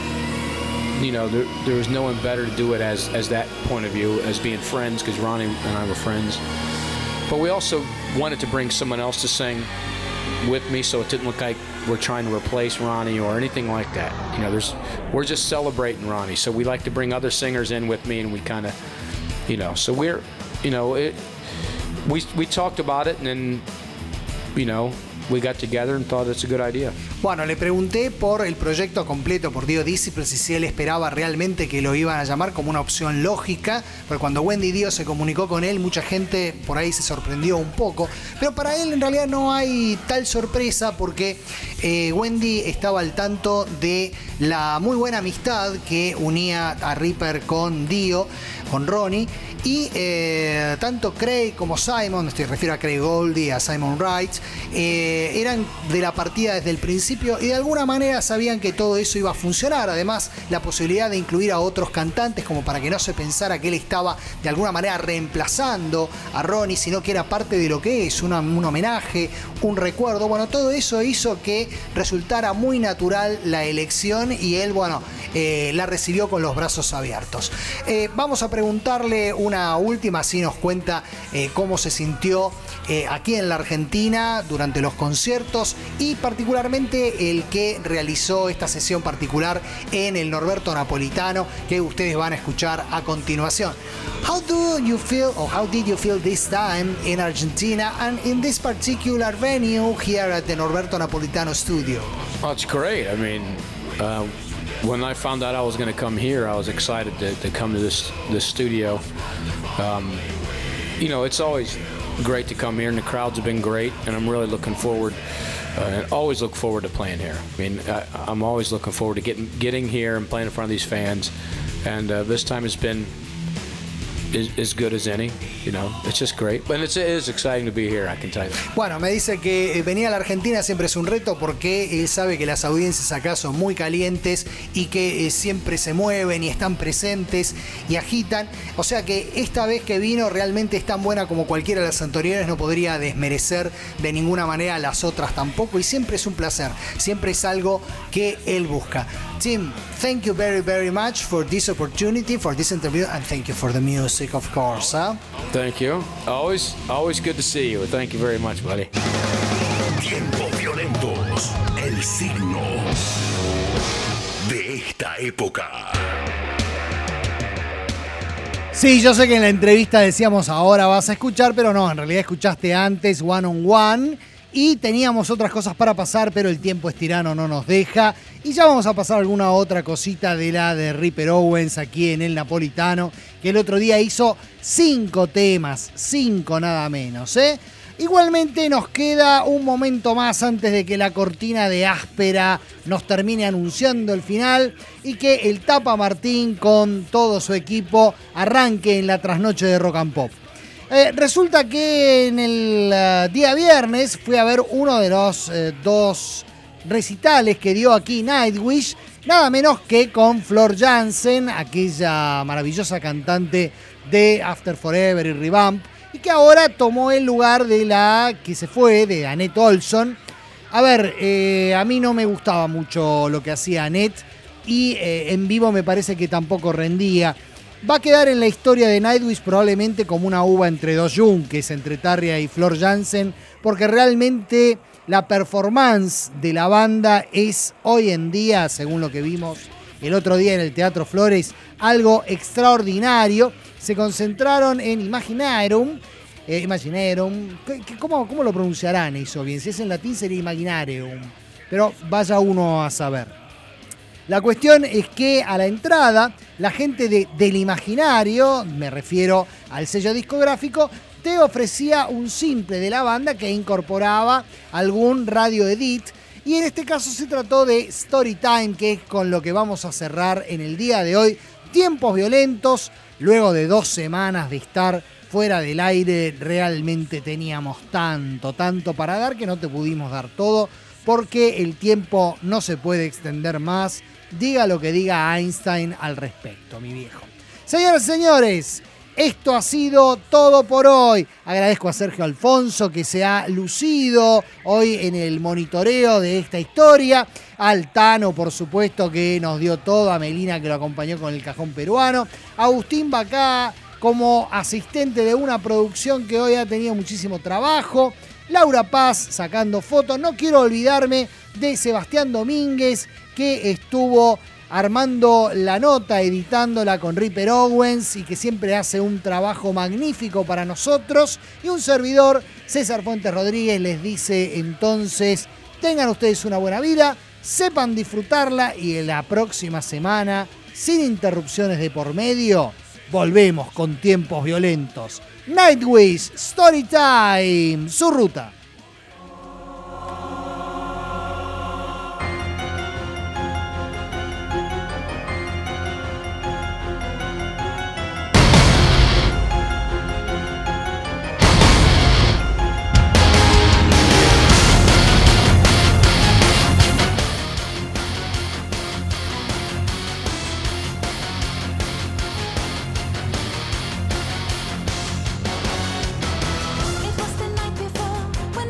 you know, there, there was no one better to do it as, as that point of view, as being friends, because Ronnie and I were friends. But we also wanted to bring someone else to sing with me, so it didn't look like we're trying to replace Ronnie or anything like that. You know, there's we're just celebrating Ronnie, so we like to bring other singers in with me, and we kind of, you know, so we're, you know, it, we we talked about it, and then, you know, we got together and thought it's a good idea. Bueno, le pregunté por el proyecto completo, por Dio Disciples, y si él esperaba realmente que lo iban a llamar como una opción lógica, porque cuando Wendy Dio se comunicó con él, mucha gente por ahí se sorprendió un poco, pero para él en realidad no hay tal sorpresa, porque eh, Wendy estaba al tanto de la muy buena amistad que unía a Ripper con Dio, con Ronnie, y eh, tanto Craig como Simon, me refiero a Craig Goldie, a Simon Wright, eh, eran de la partida desde el principio y de alguna manera sabían que todo eso iba a funcionar. Además, la posibilidad de incluir a otros cantantes, como para que no se pensara que él estaba de alguna manera reemplazando a Ronnie, sino que era parte de lo que es una, un homenaje, un recuerdo. Bueno, todo eso hizo que resultara muy natural la elección y él, bueno, eh, la recibió con los brazos abiertos. Eh, vamos a preguntarle una última, así nos cuenta eh, cómo se sintió eh, aquí en la Argentina durante los conciertos y particularmente el que realizó esta sesión particular en el Norberto Napolitano, que ustedes van a escuchar a continuación. How do you feel, or how did you feel this time in Argentina and in this particular venue here at the Norberto Napolitano studio? Oh, it's great. I mean, uh, when I found out I was going to come here, I was excited to, to come to this this studio. Um, you know, it's always great to come here, and the crowds have been great, and I'm really looking forward. Uh, and always look forward to playing here. I mean, I, I'm always looking forward to getting getting here and playing in front of these fans. And uh, this time has been as, as good as any. You know, it's just great. But it's, it is exciting to be here, I can tell you. Bueno, me dice que venir a la Argentina siempre es un reto porque él sabe que las audiencias acá son muy calientes y que eh, siempre se mueven y están presentes y agitan. O sea que esta vez que vino realmente es tan buena como cualquiera de las anteriores, no podría desmerecer de ninguna manera las otras tampoco, y siempre es un placer, siempre es algo que él busca. Tim, thank you very very much for this opportunity, for this interview, and thank you for the music, of course. Huh? Thank you. Always, always good to see you. Thank you very much, buddy. Tiempos violentos, el signo de esta época. Sí, yo sé que en la entrevista decíamos ahora vas a escuchar, pero no, en realidad escuchaste antes One on One y teníamos otras cosas para pasar, pero el tiempo es tirano, no nos deja. Y ya vamos a pasar alguna otra cosita de la de Ripper Owens aquí en el Napolitano, que el otro día hizo cinco temas, cinco nada menos, ¿eh? Igualmente nos queda un momento más antes de que la cortina de Áspera nos termine anunciando el final y que el Tapa Martín con todo su equipo arranque en la trasnoche de Rock and Pop. Eh, resulta que en el uh, día viernes fui a ver uno de los eh, dos recitales que dio aquí Nightwish, nada menos que con Floor Jansen, aquella maravillosa cantante de After Forever y Revamp, y que ahora tomó el lugar de la que se fue, de Annette Olson. A ver, eh, a mí no me gustaba mucho lo que hacía Annette y eh, en vivo me parece que tampoco rendía. Va a quedar en la historia de Nightwish probablemente como una uva entre dos yunques, entre Tarja y Floor Jansen, porque realmente la performance de la banda es hoy en día, según lo que vimos el otro día en el Teatro Flores, algo extraordinario. Se concentraron en Imaginarium. Eh, Imaginarium. ¿Cómo, ¿Cómo lo pronunciarán eso bien? Si es en latín sería Imaginarium. Pero vaya uno a saber. La cuestión es que a la entrada, la gente de, del Imaginario, me refiero al sello discográfico, te ofrecía un simple de la banda que incorporaba algún radio edit. Y en este caso se trató de Storytime, que es con lo que vamos a cerrar en el día de hoy. Tiempos violentos, luego de dos semanas de estar fuera del aire, realmente teníamos tanto, tanto para dar que no te pudimos dar todo, porque el tiempo no se puede extender más. Diga lo que diga Einstein al respecto, mi viejo. Señoras y señores, esto ha sido todo por hoy. Agradezco a Sergio Alfonso que se ha lucido hoy en el monitoreo de esta historia. Al Tano, por supuesto, que nos dio todo. A Melina, que lo acompañó con el cajón peruano. Agustín Bacá, como asistente de una producción que hoy ha tenido muchísimo trabajo. Laura Paz sacando fotos. No quiero olvidarme de Sebastián Domínguez, que estuvo armando la nota, editándola con Ripper Owens y que siempre hace un trabajo magnífico para nosotros. Y un servidor, César Fuentes Rodríguez, les dice entonces, tengan ustedes una buena vida, sepan disfrutarla y en la próxima semana, sin interrupciones de por medio, volvemos con Tiempos Violentos. Nightwish, Storytime, su ruta. It was the night before when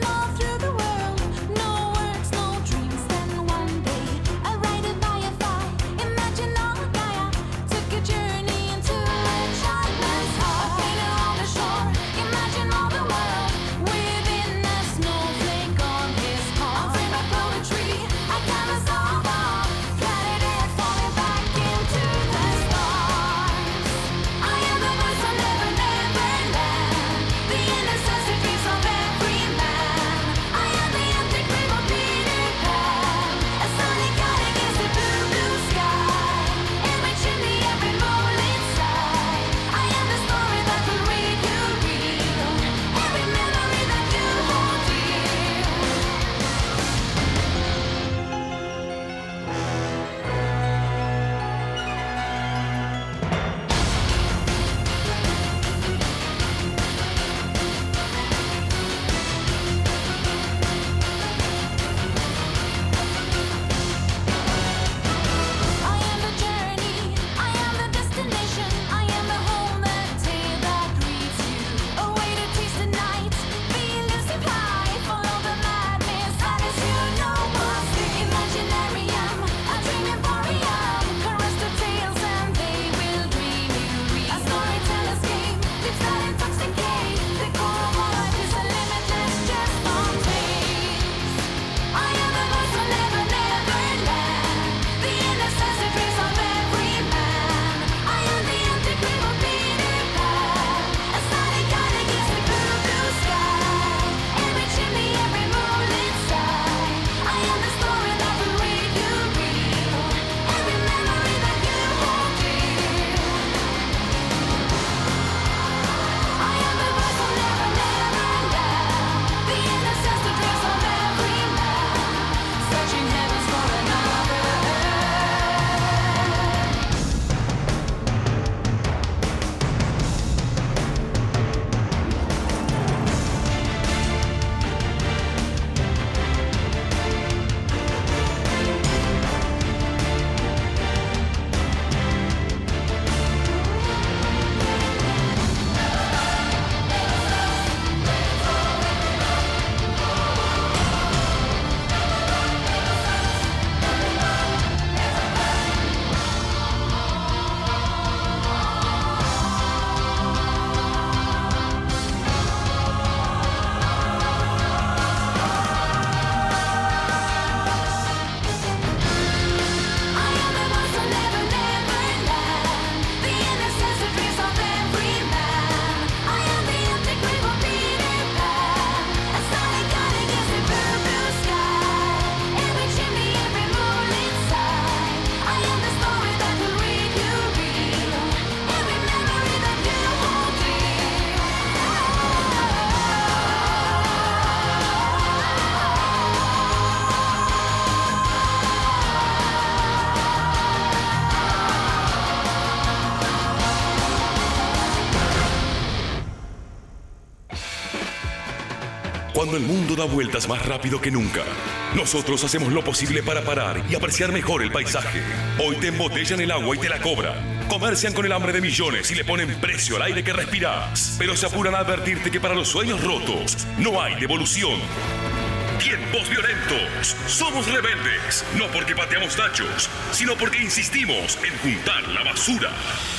Cuando el mundo da vueltas más rápido que nunca, nosotros hacemos lo posible para parar y apreciar mejor el paisaje. Hoy te embotellan el agua y te la cobran. Comercian con el hambre de millones y le ponen precio al aire que respiras. Pero se apuran a advertirte que para los sueños rotos no hay devolución. Tiempos violentos. Somos rebeldes. No porque pateamos tachos, sino porque insistimos en juntar la basura.